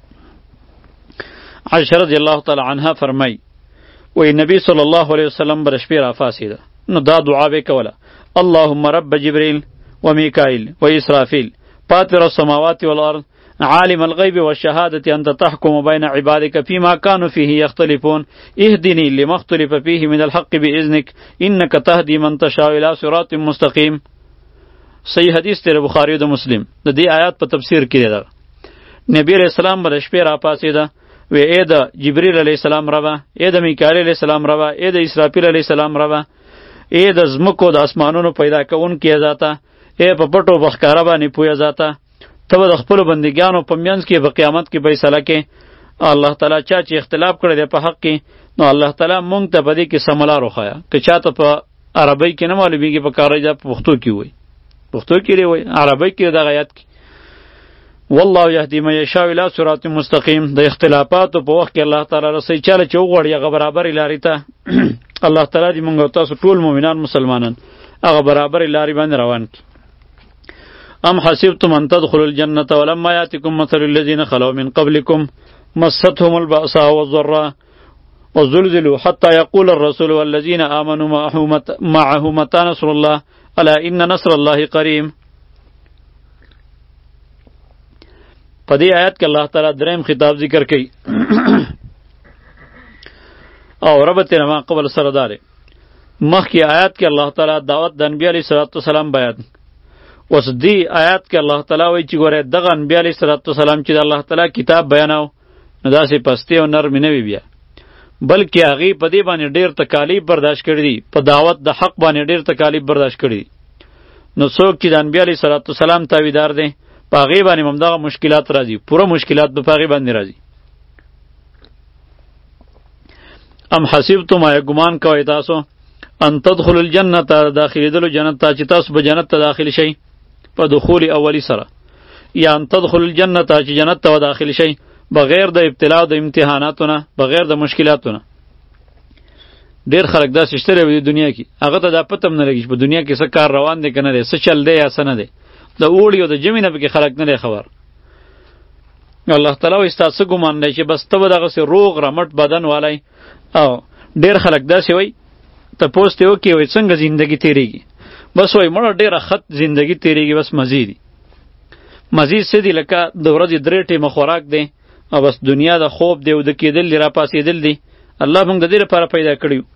عائشہ رضی الله تعالی عنها فرمای وی نبی صلی الله علیه وسلم بر شپې را فاسیده نو دا دعا به کوله اللهم رب جبريل و میکائیل و اسرافیل فاطر السماوات والارض عالم الغیب والشهادة انت تحكم بین عبادك فيما كانوا فيه يختلفون اهدني لما اختلف فيه من الحق بإذنك انك تهدي من تشاء الى صراط مستقیم. صحیح حدیث تیر بخاری و مسلم. د دې آیات په تفسیر کې ده نبی علیہ السلام به شپې را پاسېده و اے د جبرئیل علیہ السلام ربا، اے د میکائیل علیہ السلام ربا، اے د اسرافیل علیہ السلام ربا، اے د زمکو د اسمانونو پیدا کوونکی ذاته، اے په پټو بخکاره باندې پوهه ذاته، ته به د خپلو بندګانو په منځ کې په قیامت کې فیصله کې الله تعالی چا چې اختلاف کړی دی په حق کې نو الله تعالی مونږ ته په دې کې سمه لار وښایه. که چاته په عربی کې نه معلومیږي په کارۍ دا په پښتو کې وایي، پښتو کې دی وایي، عربی کې دغه آیات کې والله یهدی من یشاء الی صراط مستقیم. د اختلافاتو په وخت کې الله تعالی رسوي چاله چې وغواړي هغه برابرې لارې ته الله تعالی دې مونږ او تاسو ټول مؤمنان مسلمانان هغه برابرې لارې باندې روان کړي. ام حسبتم ان تدخلوا الجنة ولما یاتکم مثل الذین خلوا من قبلکم مستهم البأساء والضراء وزلزلوا حتى يقول الرسول والذين آمنوا معه متى نصر الله الا ان نصر الله قریب. په دې آیات کې الله تعالی دریم خطاب ذکر کوي او ربط ما قبل سره داره. مخکې آیات کې الله تعالی دعوت د انبیاء علیه الصلاۃ والسلام بیان، اوس دې آیات کې الله تعالی وایي چې ګوره دغه انبیاء علیه الصلاۃ والسلام چې د الله تعالی کتاب بیاناو نو داسې پستی او نرمي نه وي بیا، بلکې هغې په دې باندې ډېر تکالیف برداشت کړي دي، په دعوت د حق باندې ډېر تکالیف برداشت کړي دي. نو څوک چې د انبیاء علیه الصلاۃ والسلام تابعدار دی په هغې باندې هم دغه مشکلات راځي، پوره مشکلات به په هغې باندې راځي. ام حسبتم آیا ګمان کوئ تاسو ان تدخلوا الجنة داخلېدلو جنت ته چې تاسو به جنت ته داخل شئ په دخول اولی سره، یا ان تدخلوا الجنة چې جنت ته داخل شئ بغیر د ابتلا او د امتحاناتو نه، بغیر د مشکلاتو نه. ډېر خلک داسې شته دی په دنیا کې هغه ته دا پته هم نه لګي چې په دنیا کې څه کار روان دی که نه دی، څه چل دی یا څه نه دی. د اوړي او د ژمي نه پکې خلک نه دی خبر. الله تعالی وایي ستا څه ګمان دی چې بس ته به دغسې روغ رمټ بدن والی. او ډېر خلک داسې وایي تپوس ترې وکړي وایي څنګه زندګي تېرېږي، بس وایي مړه ډېره خط زندګي تېرېږي، بس مزې دي. مزې څه دي لکه د ورځې درې ټیمه خوراک دی او بس دنیا د خوب دی او د کېدل دی را پاسېدل دی. الله موږ د دې لپاره پیدا کړي یو.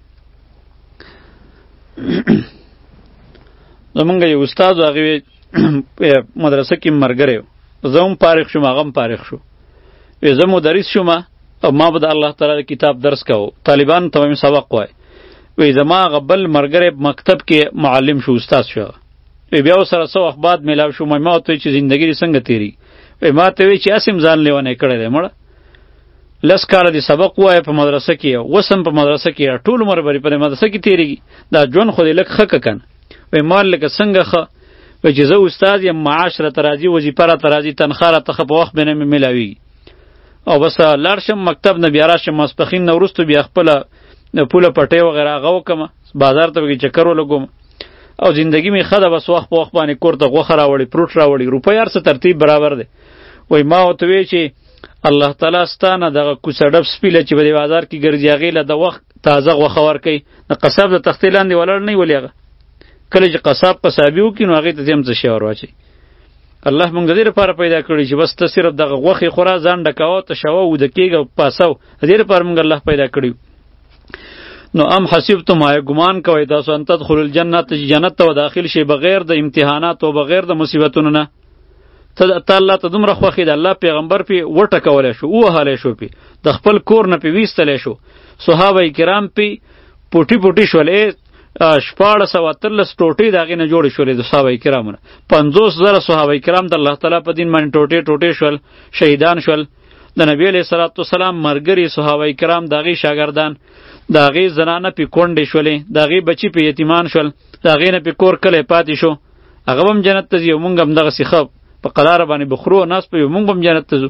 زمونږ یو استاد و هغې مدرسه کې ملګری و، زه هم فارغ شوم هغه هم فارغ شو. وی زه مدرس شوم او ما به د الله تعالی کتاب درس کوو، طالبانو ته به مې سبق وای. وی زما هغه بل ملګری مکتب کې معلم شو، استاد شو. وی بیا ورسره څه وخت بعد میلاو شو، ما ورته وویل چې زندګي دې څنګه تېرېږي؟ وی ما ته وی چې هسې م ځان لیونی کړی دی مړه، لس کاله دې سبق ووایه په مدرسه کې، اوس هم په مدرسه کې ټول عمر به په دې مدرسه کې تېرېږي، دا ژوند خو دې لږ ښه که که نه. وی ما لکه څنګه ښه؟ وی چې زه استاد یم، معاش راته راځي، وظیفه راته راځي، تنخوا راته ښه په وخت باندې مې میلاویږي، او بس لاړ شم مکتب نه بیا راشم ماسپښین نه وروستو بیا خپله پوله پټۍ وغیره هغه وکړمه، بازار ته پکې چکر ولګوم او زندګي مې ښه ده، بس وخت په وخت باندې کور ته غوښه راوړي، فروټ راوړي، روپۍ هر څه ترتیب برابر دی. وی ما ورته وی چې الله تعالی ستا نه دغه کوڅه ډب سپیله چې به د بازار کې ګرځي هغې له د وخت تازه غوښه ورکوي، د قصاب د تختې لاندې ولاړ نه وي ولې هغه کله چې قصاب قصابي وکړي نو هغې ته هم څه شی ور واچوي. الله موږ د دې لپاره پیدا کړي چې بس ته صرف دغه غوښې خوره، ځان ډکوه، تشوه، وده کېږه، پاسو، د دې لپاره موږ الله پیدا کړي. نو ام حسبتم آیا ګمان کوئ تاسو ان تدخلوا الجنة چې جنت ته داخل شي بغیر د امتحانات او بغیر د مصیبتونو نه. ته الله ته دومره خوښې ده الله پیغمبر پې وټکولی شو، ووهلی شو، پې د خپل کور نه پې ویستلی شو، صحابه کرام پې پوټي پوټي شول، شپاړس سوه اتلس ټوټې د هغې نه جوړې شولې د صحابه کرامو نه. پنځوس زره صحابه کرام د الله تعالی په دین باندې ټوټې ټوټې شول، شهیدان شول. د نبی علیه صلات وسلام ملګري صحابه کرام د هغې شاګردان، د هغې زنانه پې کونډې شولې، د هغې بچي پې یتیمان شول، د هغې نه پې کور کلی پاتې شو. هغه به هم جنت ته ځي او مونږ هم دغسې ښه په قلاره باندې بخرو او ناست به یو مونږ هم جنت ته ځو.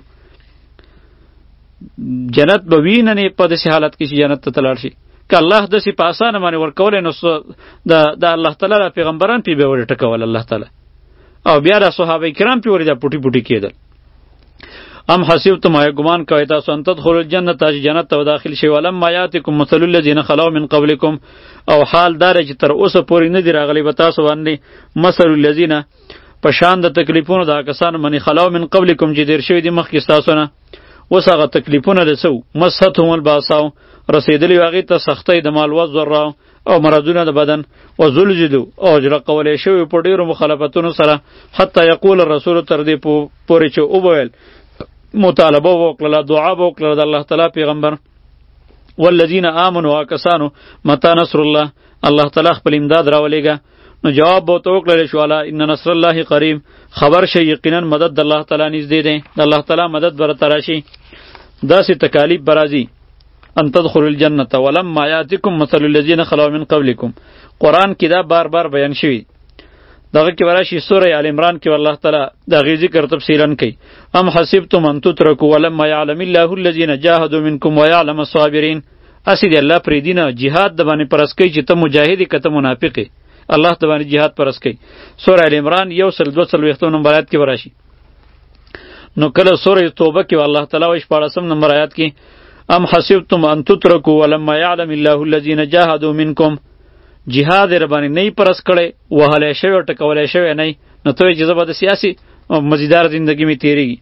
جنت به وي نه په داسې حالت کې چې جنت ته ته لاړ شي. که الله داسې په اسانه باندې ورکولی نو د الله تعالی د پیغمبران پې به ورې ټکول الله تعالی، او بیا د صحابه کرام پې ورې دا پوټي پوټي کېدل. ام حسبتم آیا ګمان کوئ تاسو ان تدخلوا الجنة چې جنت ته داخل شئ ولما یاتکم مثل الذین خلوا من قبلکم، او حال دا چې تر اوسه پورې نه دي راغلی به تاسو باندې مثل الذین په شان د تکلیفونو دا کسان منی خلاو من قبلکم چې دیر شوي دي مخکې ستاسو نه. اوس هغه تکلیفونه د څه و؟ مستهم الباساو، رسېدلي وو هغې ته سختۍ د مال والضراء او مرضونه د بدن، وزلزلو او جړه کولی شوي په ډېرو مخالفتونو سره، حتی یقول الرسول تر دې پورې چې وبویل مطالبه وکړله، دعا به وکړله د الله تعالی پیغمبر. والذین آمنوا کسانو متی نصر الله، الله تعالی خپل امداد راولېږه. نو جواب به ورته وکړلی شو الا ان نصر الله قریب، خبر شئ یقینا مدد د الله تعالی نږدې دی، د الله تعالی مدد به راته راشي. داسې تکالیف به راځي ان تدخلوا الجنة ولما یاتکم مثل الذین خلوا من قبلکم. قرآن کې دا بار بار بیان شوي. دغه کې وراشي سوره آل عمران کې الله تعالی دا غي ذکر تفصیلا کوي. ام حسبتم ان تتركوا ولما يعلم الله الذين جاهدوا منكم ويعلم الصابرين. اسی دی الله پر دینه jihad د باندې پرس کوي چې ته مجاهدی کته منافقی، الله د باندې jihad پرس کوي. سوره آل عمران یو سل دو سل وختو نمبر آیات کې وراشي. نو کله سوره توبه کې الله تعالی وش پاړسم نمبر آیات کې ام حسبتم ان تتركوا ولما يعلم الله الذين جاهدوا منكم، جهاد ربانی نه پرس کړي وهله شوی ټکولای شوی نه، نو ته چې زبر د سیاسي مزیدار زندگی می تیریږي.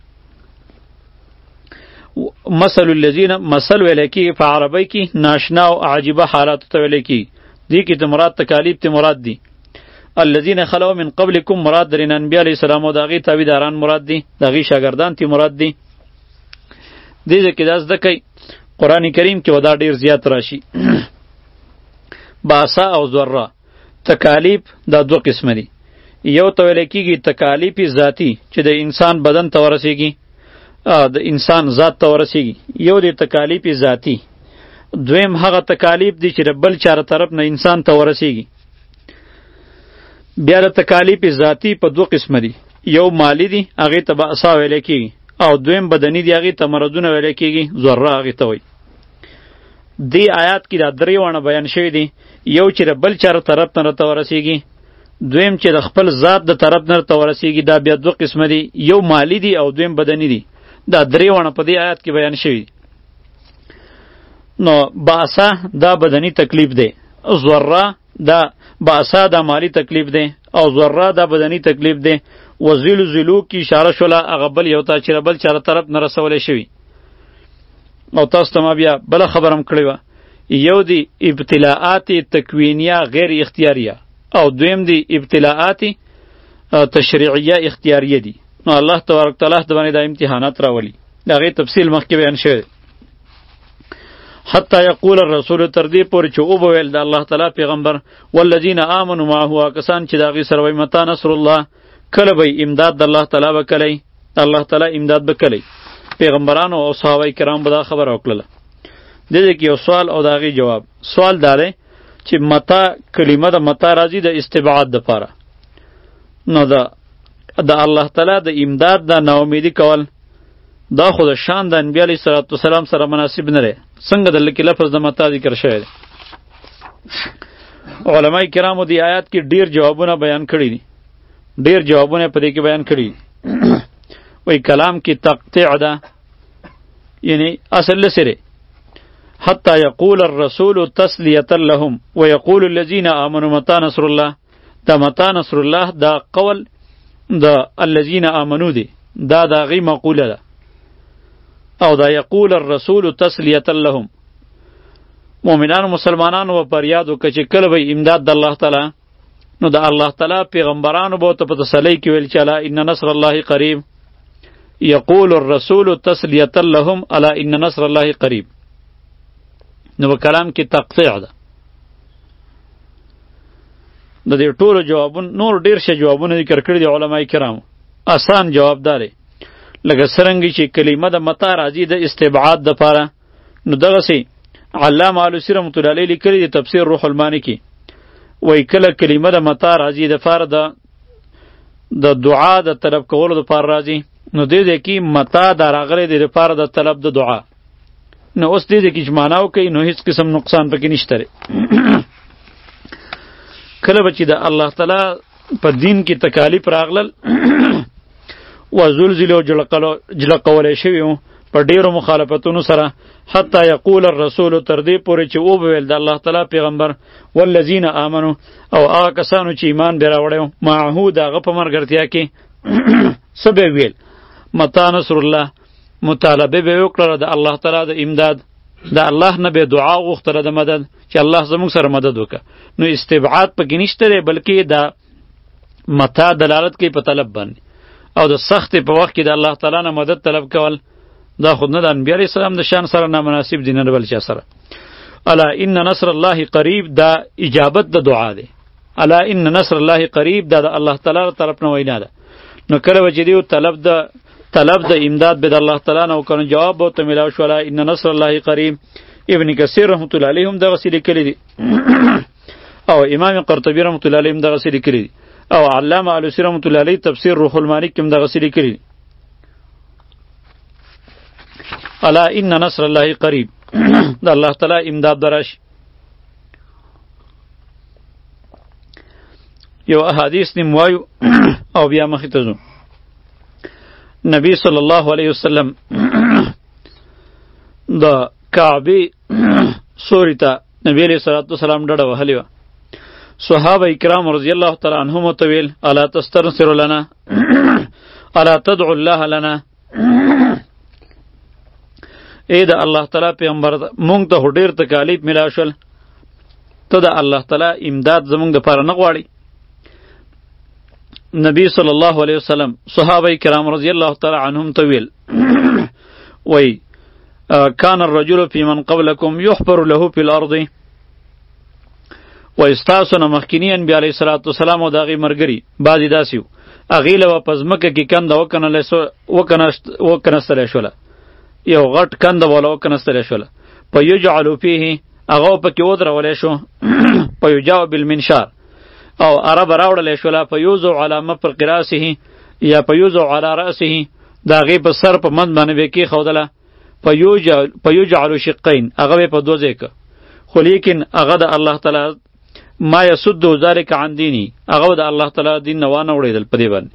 مثل الذين مثل ولیکی په عربی کې ناشنا او عجیبه حالات ته ولیکی، دې کې ته مراد تکالیف ته مراد دي. الذين خلوا من قبلكم مراد درین انبیاء علیه السلام او داغي تابعداران مراد دي، داغي شاګردان تی مراد دي. دې ځکه داس د کوي قران کریم کې ودا ډیر زیات راشي. باسا او ذره تکالیف دا دو قسم دي. یو ته ویل کېږي تکالیف ذاتی چې د انسان بدن ته ورسیږي، د انسان ذات ته ورسیږي، یو دی تکالیف ذاتی. دویم هغه تکالیف دي چې بل چاره طرف نه انسان ته ورسیږي. بیا د تکالیف ذاتی په دو قسم دي، یو مالی دي هغې ته باسا ویل کېږي، او دویم بدني دي هغې ته مرضونه ویل کېږي، ذره هغې ته وایي. دی آیات کې دا درې وانه بیان شوي دي، یو چې د بل چاره طرف نه راته ورسیږي، دویم چې د خپل ذات د طرف نه راته ورسیږي، دا بیا دوه قسمه دي، یو مالی دي او دویم بدني دي. دا درې وانه په دې آیات کې بیان شوي. نو باسا دا بدني تکلیف دی، ذره دا باسا دا مالی تکلیف دی، او ذره دا بدني تکلیف دی. وزیلو زیلو کې اشاره شوله هغه بل یو ته چې د بل چاره طرف نه رسولی شوي. او تاسو ته ما بیا بله خبره هم کړې وه، یو دی ابتلاعات تکوینیه غیر اختیاریه، او دویم دی ابتلاعات تشریعیه اختیاریه دي. نو الله تبارک تعالی د باندې دا امتحانات راولي، د هغې تفصیل مخکې بیان شوی. حتی یقول الرسول تر دې پورې چې وبویل د الله تعالی پیغمبر والذین آمنوا معه کسان چې د هغې سره وایي متی نصر الله، کله به امداد د الله تعالی به کلی، الله تعالی امداد به کلی. پیغمبرانو او صحابه کرام به دا خبره وکړله. د دې کې یو سوال او د هغې جواب. سوال دا دی چې متا کلمه د متا راځي د استبعاد دپاره، نو د د الله تعالی د امداد د ناامیدي کول دا خو د شان د انبیا علیه صلات وسلام سره مناسب نه دی. څنګه دلته کې لفظ د متا ذکر شوی دی؟ علماء کرامو دی آیات کې ډیر جوابونه بیان کړي دي، ډیر جوابونه په دې کې بیان کړي دي. وی کلام کی تقطع ده، یعنی اصل لسره حتی یقول الرسول تسلیتا لهم ویقول الذین آمنوا متی نصر الله. دا متی نصر الله دا قول دا الذین آمنو دی، دا دا غی مقوله ده. او دا یقول الرسول تسلیتا لهم، مؤمنان و مسلمانانو و پریاد وکړه چې کله به امداد د الله تعالی، نو د الله تعالی پیغمبرانو به ورته په تسلی کې ویل چې الا ان نصر الله قریب. یقول الرسول تسلیتا لهم الا ان نصر الله قریب. نو په کلام کې تقطیع ده. د دې ټولو جوابون نور ډیر شه جوابونه ذکر کړي دي علماء کرامو. آسان جواب داره لکه څرنګه چې کلمه د متا راځي د استبعاد دپاره، نو دغسې علامه علوسي رحمة الله علیه لیکلي دي تفسیر روح المانی کې، وایي کله کلمه د متا راځي دپاره د د دعا د طلب کولو دپاره راځي، نو دې ځای کې متا دا راغلی دی دپاره د طلب د دعا. نو اوس دې ځای کې چې معنا وکوي نو هیڅ قسم نقصان پکې نشته دی. کله به چې د الله تعالی په دین کې تکالیف راغلل و زلزلې او جړه کولی شوي وو، په ډیرو مخالفتونو سره حتی یقول الرسول تر دې پورې چې او ویل د الله تعالی پیغمبر والذین آمنو او هغه کسانو چې ایمان به راوړیو معه دغه په مرګرتیا کې څه به ویل متا نصر الله مطالبه به وکړه د الله تعالی د امداد د الله نه به دعا غوښتله د مدد چې الله زموږ سره مدد وکړه. نو استبعاد پکې نشته دی بلکې دا متا دلالت کوي په طلب باندې او د سخت په وخت کې د الله تعالی نه مدد طلب کول دا خود نه د انبیاء علیه السلام د شان سره نامناسب دي نه بل چا سره. الا ان نصر الله قریب دا اجابت د دعا دی. الا ان نصر الله قریب دا د الله تعالی طرف نه وینا ده. نو کله چې دیو طلب د طلب د امداد به د الله تعالی نه وکړو جواب به ته ملاو شو. الا ان نصر الله قریب. ابن کثیر رحمت الله علیه هم دغه څه لیکلی دي او امام قرطبی رحمت الله علیه هم دغه څه لیکلی دي او علامه علوسی رحمت الله علیه تفسیر روح المانی کې هم دغه څه لیکلی دي. الا ان نصر الله قریب د الله تعالی امداد دراش. یو احادیث نیم وایو او بیا مخې ته ځو. نبی صلی الله علیه وسلم د کعبه سوري ته نبی علیہ الصلوۃ والسلام ډډه وهلې وه. صحابه کرام رضی الله تعالی عنهم ورته ویل الا تستنصر لنا الا تدعو الله لنا. ای د الله تعالی پیغمبر مونږ ته ډېر تکالیف میلاو شول ته د الله تعالی امداد زمونږ دپاره نه غواړي. نبی صلی الله علیه وسلم صحابه کرام رضی الله تعالی عنهم ته ویل وی کان الرجل فی من قبلکم یحفر له فی الارض و استاسو نه مخکینی انبیا علیه الصلاۃ والسلام او د هغې ملګري بعضې داسې وو هغې له به په ځمکه کې کنده وکنستلی شوله یو غټ کنده به له وکنستلی شوله په یجعلو فیه هغه پکې ودرولی شو په یجاو بالمنشار او اره به راوړلی شوله په یوزو علی مفرق راسه یا په یوزو علی راسه د هغې په سر په مند باندې به یې کېښودله په یجعلو شقین هغه به یې په دوه ځای که خو لیکن هغه د الله تعالی ما یسدو ذلک عن دینی هغه د الله تعالی دین نه وانه وړېدل په دې باندې.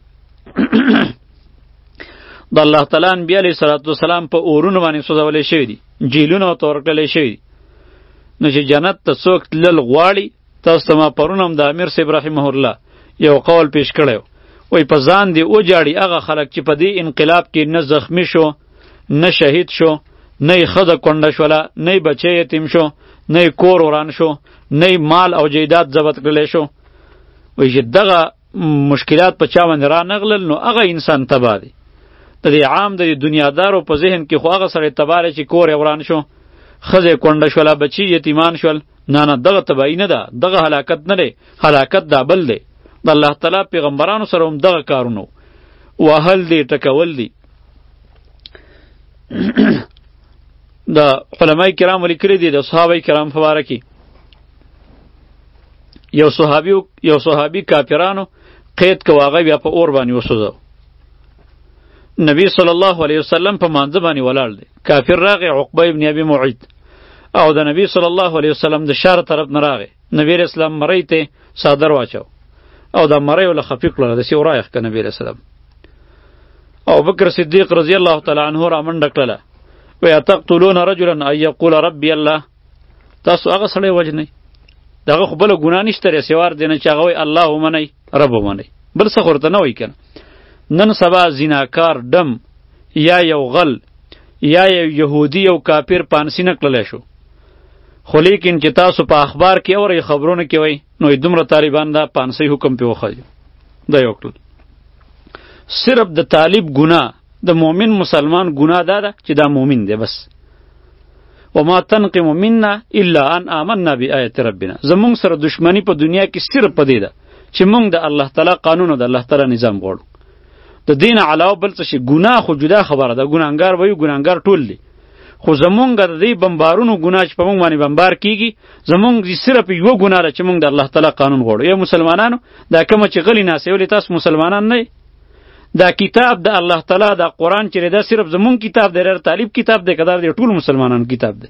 د الله تعالی انبیا علیه صلات وسلام په اورونو باندې سوځولی شوي دي جیلونه ورته ورکړلی شوي دي. نو چې جنت ته څوک تلل غواړي تاسو ته ما پرون هم د امیر صاحب رحمه الله یو قول پیش کړی وی په ځان دې وجاړي هغه خلک چې په دې انقلاب کې نه زخمی شو نه شهید شو نه یې ښځه کونډه شوله نه یې بچی یتیم شو نه یې کور وران شو نه یې مال او جیدات ضبط کړلی شو. وایي چې دغه مشکلات په چا باندې رانغلل نو هغه انسان تباه دی. د دې عام د دنیادارو په ذهن کې خو هغه سړی تباه دی چې کور یې وران شو ښځه یې کونډه شوله بچي یتیمان شول. نه نه دغه تباهي نه ده دغه هلاکت نه دی هلاکت دا بل دی. د الله تعالی پیغمبرانو سره هم دغه کارونه وهل دی ټکول دی. د علماء کرام لیکلي دي د صحابه کرام په باره کې یو صحابي یو صحابي کافرانو قید کو هغه بیا په اور باندې وسوځو. نبی صلی الله علیه وسلم په مانځه باندې ولاړ دی کافر راغی عقبه ابن ابي معيط او د نبی صلی الله علیه وسلم د شار طرف نه راغی. نبی اسلام مړی ته صادر واچو او د مړی ول خفیق کړل د سی ورایخ ک نبی اسلام او بکر صدیق رضی الله تعالی عنه را منډه کړله و یتقتلون رجلا ان یقول ربی الله. تاسو هغه سړی وجنئ دغه خو بله ګناه نشته دی سوار دی نه چې هغه وایي الله ومنئ رب ومنئ بل څه خو ورته نه وایي که نه. نن سبا زیناکار ډم یا یو غل یا یو یهودي یو کافر پانسی نه کړلی شو خو لیکن چې تاسو په اخبار کې اورئ خبرونه کې وایي نو دومره طالبان دا پانسی حکم پې وښیي دا یو کړل. صرف د طالب ګناه د مؤمن مسلمان ګناه دا ده چې دا مؤمن دی بس. وما تنقم منا الا ان آمنا بآیت ربنا. زمونږ سره دشمنی په دنیا کې صرف په دې ده چې مونږ د الله تعالی قانون او د الله تعالی نظام غواړو. د دین علاوه بل څه شي ګناه خو جدا خبره ده ګناهګار وایو ګناهګار ټول دي خو زمونږ د دې بمبارونو ګناه چې په مونږ باندې بمبار کیږي زمونږ صرف یو ګناه ده چې مونږ د الله تعالی قانون غواړو. یا مسلمانانو دا کومه چې غلی ناسې ولې تاسو مسلمانان نه دا کتاب د الله تعالی دا قرآن چې دا صرف زمون کتاب دی رر طالب کتاب دی کدار دی ټول مسلمانانو کتاب دی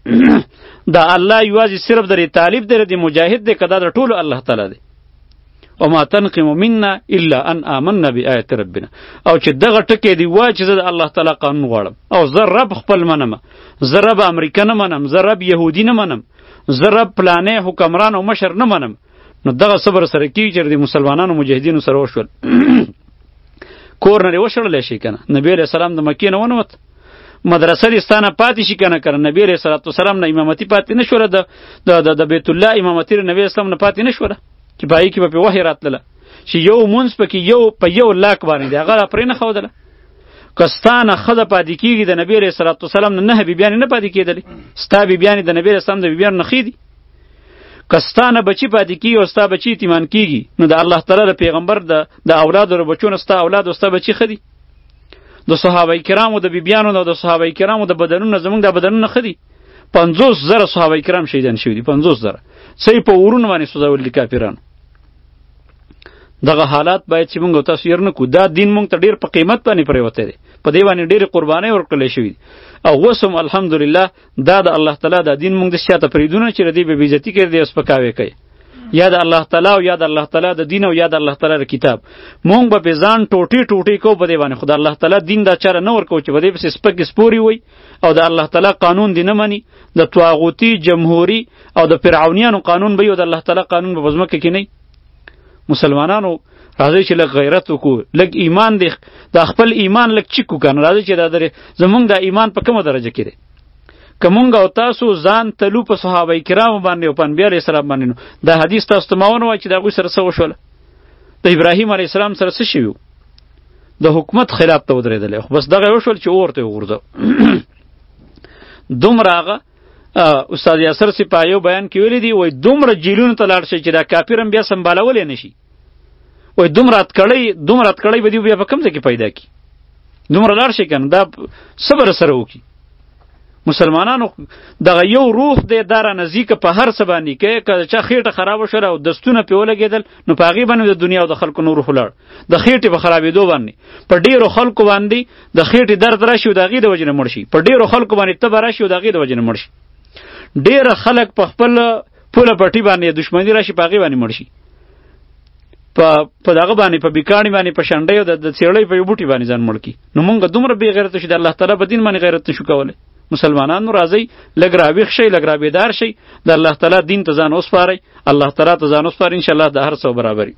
دا الله یوازې صرف د طالب دی د مجاهد دی کدار ټول الله تعالی دی. وما تنقم منا الا ان آمنا بآیات ربنا. او چې دغه ټکی دی وای چې زه د الله تعالی قانون غواړم او زه رب خپل منم، زه رب امریکا نه منم، زه رب یهودی نه منم، زه رب پلانې حکمران او مشر نه منم، نو دغه صبر سره کیږي چې د مسلمانانو مجاهدینو سره وشول. کور نه وشړلی شي کنه. نبی علیہ السلام د مکې نه ونوت، مدرسه دې ستانه پاتې شي کنه کنه. نبی علیہ السلام نه امامتي پاتې نه شوله، د د بیت الله امامتي نبی اسلام نه پاتې نه شوله چې پای کې په وحی راتله چې یو مونږ پکې یو په یو لاک باندې هغه پرې نه خودله. کستانه خزه پاتې کیږي د نبی علیہ السلام نه نه بیان نه پاتې کېدلی، ستا بیان د نبی اسلام د بیان نه خېدی. کستانه بچی پاتې کیږي او ستا بچی ایمان کیږي، نو د الله تعالی د پیغمبر د د اولاد او بچو ستا اولاد او ستا بچی خدي. د صحابه کرامو د بیبیانو او د صحابه کرامو د بدنونو زمونږ د بدنونو خدي. پنځوس زره صحابه کرام شهیدان شوي دي، پنځوس زره صحیح په ورونو باندې سوځول دي کافرانو. دغه حالات باید چې موږ تاسو ير نه کو. دا دین موږ ته ډیر په قیمت باندې پریوته دی، په دی باندې ډیر قرباني ورکړل شوی او وسم الحمدلله دا د الله تعالی دا دین موږ د شاته پریدونه چې ردی به بیزتی کړي دی اوس پکاوي کوي. یا د الله تعالی او یا د الله تعالی د دین او یا د الله تعالی د کتاب موږ به ځان ټوټي ټوټي کو په دی باندې. خدای الله تعالی دین دا چاره نه ورکو چې په دی په سپک سپوري وي او د الله تعالی قانون دی نه مني، د طاغوتی جمهوری او د فرعونیانو قانون به او د الله تعالی قانون به بزمکه کې نه. مسلمانانو راځي چې لږ غیرت وکړو، لږ ایمان دی، د خپل ایمان لږ چیک وکړو. راځي چې دا درې زمونږ د ایمان په کومه درجه کې دی. که مونږ او تاسو ځان تلو په صحابه کرامو باندې او په انبیاء علیه السلام باندې، نو دا حدیث تاسو ته ما ونه وایي چې د هغوی سره څه وشوله. د ابراهیم علیه السلام سره څه شوي و؟ د حکومت خلاف ته ودرېدلی، خو بس دغه یې وشول چې اور ته یې وغورځو. دومره هغه استاد یاسر سپایو بیان کې ویلي دي، وایي دومره جیلونو ته لاړ شي چې دا کافر هم بیا سمبالولی نه شي. وای دومره اتکړی دومره اتکړی به دی بیا په کوم ځای کې پیدا کی؟ دومره لاړ شي کنه. دا صبر سره وکي. مسلمانانو دغه یو روح دی داره نزدیک په هر څه باندې کې که چا خېټه خراب شوه او دستونه پې ولګېدل نو په هغې باندې د دنیا او د خلکو نور روح لاړ. د خېټې په خرابېدو باندې په ډېرو خلکو باندې د خېټې درد راشي او د هغې د وجې نه مړ شي. په ډېرو خلکو باندې تبه راشي او د هغې د وجې نه مړ شي. ډېره خلک په خپل پوله پټي باندې دښمني راشي په هغې باندې مړ شي. په په دغه باندې په بیکاڼي باندې په شنډۍ او د څېړۍ په یو بوټي باندې ځان مړ کي. نو مونږ دومره بې غیرته شو د الله تعالی په دین باندې غیرت نشو کولی. مسلمانانو راځئ لږ راویښ شئ، لږ رابیدار شئ، د الله تعالی دین ته ځان وسپارئ، الله تعالی ته ځان وسپارئ، انشاءالله د هر څه برابري.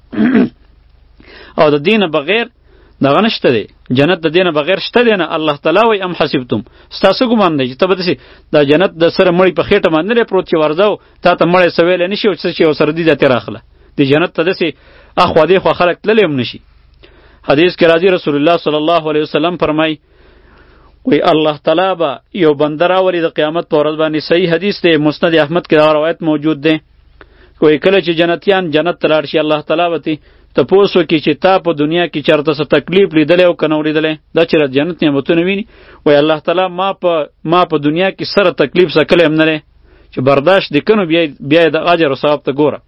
او د دینه بغیر دغه نشته دی، جنت د دینه بغیر شته دی نه. الله تعالی وایي ام حسبتم، ستاسو ګمان دی چې ته به داسې دا جنت د سره مړی په خېټه باندې نه پروت چې ورځو تا ته مړی سویلی نه شي او څه چې ورسره دي ذاتې راخله د جنت ته داسې اخوا دېخوا خلک تللی هم نه شي. حدیث کې راځي رسول الله صلی الله علیه وسلم فرمایي وی الله تعالی به یو بنده راولي د قیامت په ورځ باندې. صحیح حدیث دی، مسند احمد کې دا روایت موجود دی. وی کله چې جنتیان جنت ته لاړ شي الله تعالی به تې تپوس وکړي چې تا په دنیا کې چېرته څه تکلیف لیدلی او که نه لیدلی، دا چې جنت نعمتونه ویني. وی الله تعالی ما په ما په دنیا کې سره تکلیف سکلی هم نه دی چې برداشت دې کنو بیا بیا د اجر او ثواب ته ګوره.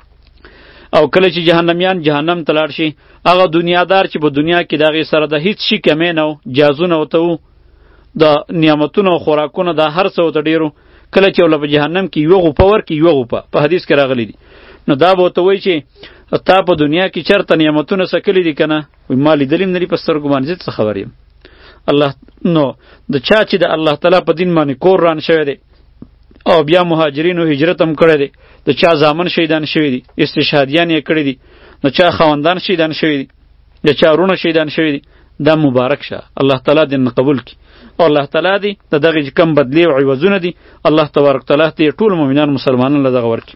او کله چې جهنميان جهنم ته لاړ شي هغه دنیادار چې په دنیا کې د هغې سره د هیڅ شي کمی نه و، جازونه ورته و، د نعمتونو او خوراکونه د هر څه ورته ډېر و، کله چې وله په جهنم کې یوه غوپه ورکړي یوه غوپه په حدیث کې راغلی دي، نو دا به ورته وایي چې تا په دنیا کې چېرته نعمتونه سکلي دي که نه؟ وایي ما لیدلي هم نه دي په سترګو باندې، زه څه خبر یم. الله نو د چا چې د الله تعالی په دین باندې کور ران شوی دی او بیا مهاجرینو هجرت هم کړی دی، د چا زامن شهیدان شوي دي، استشهادیان یې کړي دي، د چا خاوندان شهیدان شوي دي، د چا وروڼه شهیدان شوي دي، دا مبارک شه. الله تعالی دې قبول کړي او الله تعالی دې د دغې کم بدلې او عوضونه دي الله تبارک تعالی دې ټول مؤمنان مسلمانان له دغه ورکړي.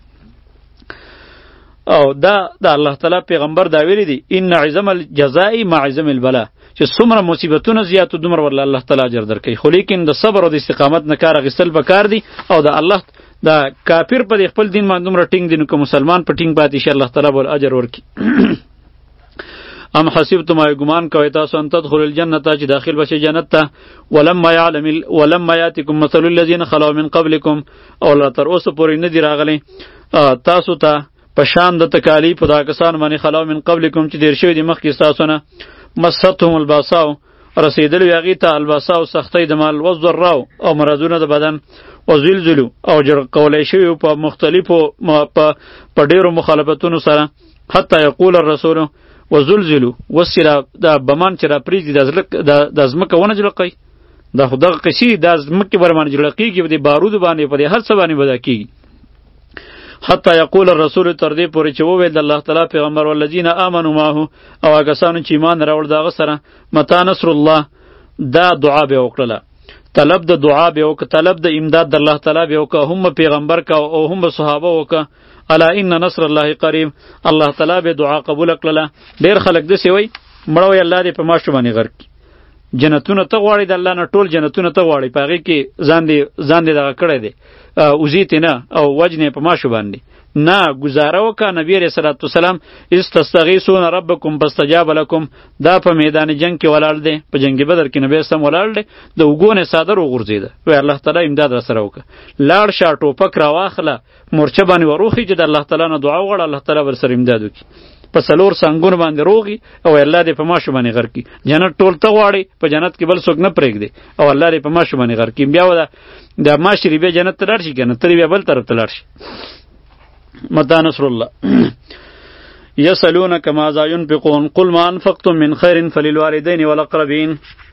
او دا د الله تعالی پیغمبر دا ویلي دي ان عظم الجزاء مع عظم البلاء، چې څومره مصیبتونه زیاتو دومره ورله الله تعالی اجر درکوي. خو لیکن د صبر او د استقامت نه کار اخیستل پکار دي او د الله دا کافر په خپل دین باندې دومره ټینګ دي نو که مسلمان په ټینګ پاتې شي الله تعالی به اجر ورکړي. ام حسبتم ای ګمان کوئ تاسو ان تدخلوا الجنة چې داخل بشئ جنت ته ولما یعلم ولما یاتکم مثل الذین خلوا من قبلکم، او لا تر اوسه پورې نه دي راغلی تاسو ته په شان د تکالیف دا کسان باندې خلوا من قبلکم چې دیر شوي دي مخکې ستاسو نه، مستهم الباساء رسیدلو هغې ته الباساء سختۍ د مال والضراء او مرضونه د بدن وزلزلو او جرګ کولی شوي په مختلفو په ډېرو مخالفتونو سره حتی یقول الرسول وزلزلوا وسره دا بمان چې را پریږدي د زلک د ځمکه ونه جلقی دا خو دغه قصې د ځمکې بر باندې جلقیږي په دې بارودو باندې په دې هر څه باندې بدا کیږي. حتی یقول الرسول تر دې پورې چې وویل د الله تعالی پیغمبر والذین آمنوا معه او هغه کسانو چې ایمان راوړ دغه سره متى نصر الله دا دعا به وکړه طلب د دعا به وک طلب د امداد د الله تعالی به وک هم پیغمبر کا او هم صحابه وک الا ان نصر الله قریب الله تعالی به دعا قبول کړله. ډیر خلک د سی وای مړو الله دې په ماشو باندې غرق جنتونه ته غواړي د الله نه ټول جنتونه ته غواړي پاږي کې ځان دې ځان دې دغه کړی دی اوزیت نه او وجنه په ماشو باندې نه گزاره وکا نبی رسول الله والسلام استستغیثون ربکم فاستجاب لكم دا په میدان جنگ کې ولاړ دی په جنگ بدر کې نبی سم ولاړ دی د وګونه صادر وغورځید و الله تعالی امداد را سره وکړه لاړ شا ټوپک را واخله مورچه باندې وروخی چې د الله تعالی نه دعا وغواړه الله تعالی ور سره امداد وکړي په سلور څنګهونه باندې روغي او الله دې په ماشو باندې غر کی جنت ټول ته غواړي په جنت کې بل څوک نه پرېږدي او الله دې په ماشو باندې غر کی بیا ودا د ماشری به جنت ته لاړ شي کنه تری بیا بل طرف ته لاړ شي. متى نصر الله يسألونك ماذا ينفقون قل ما أنفقتم من خير فللوالدين والأقربين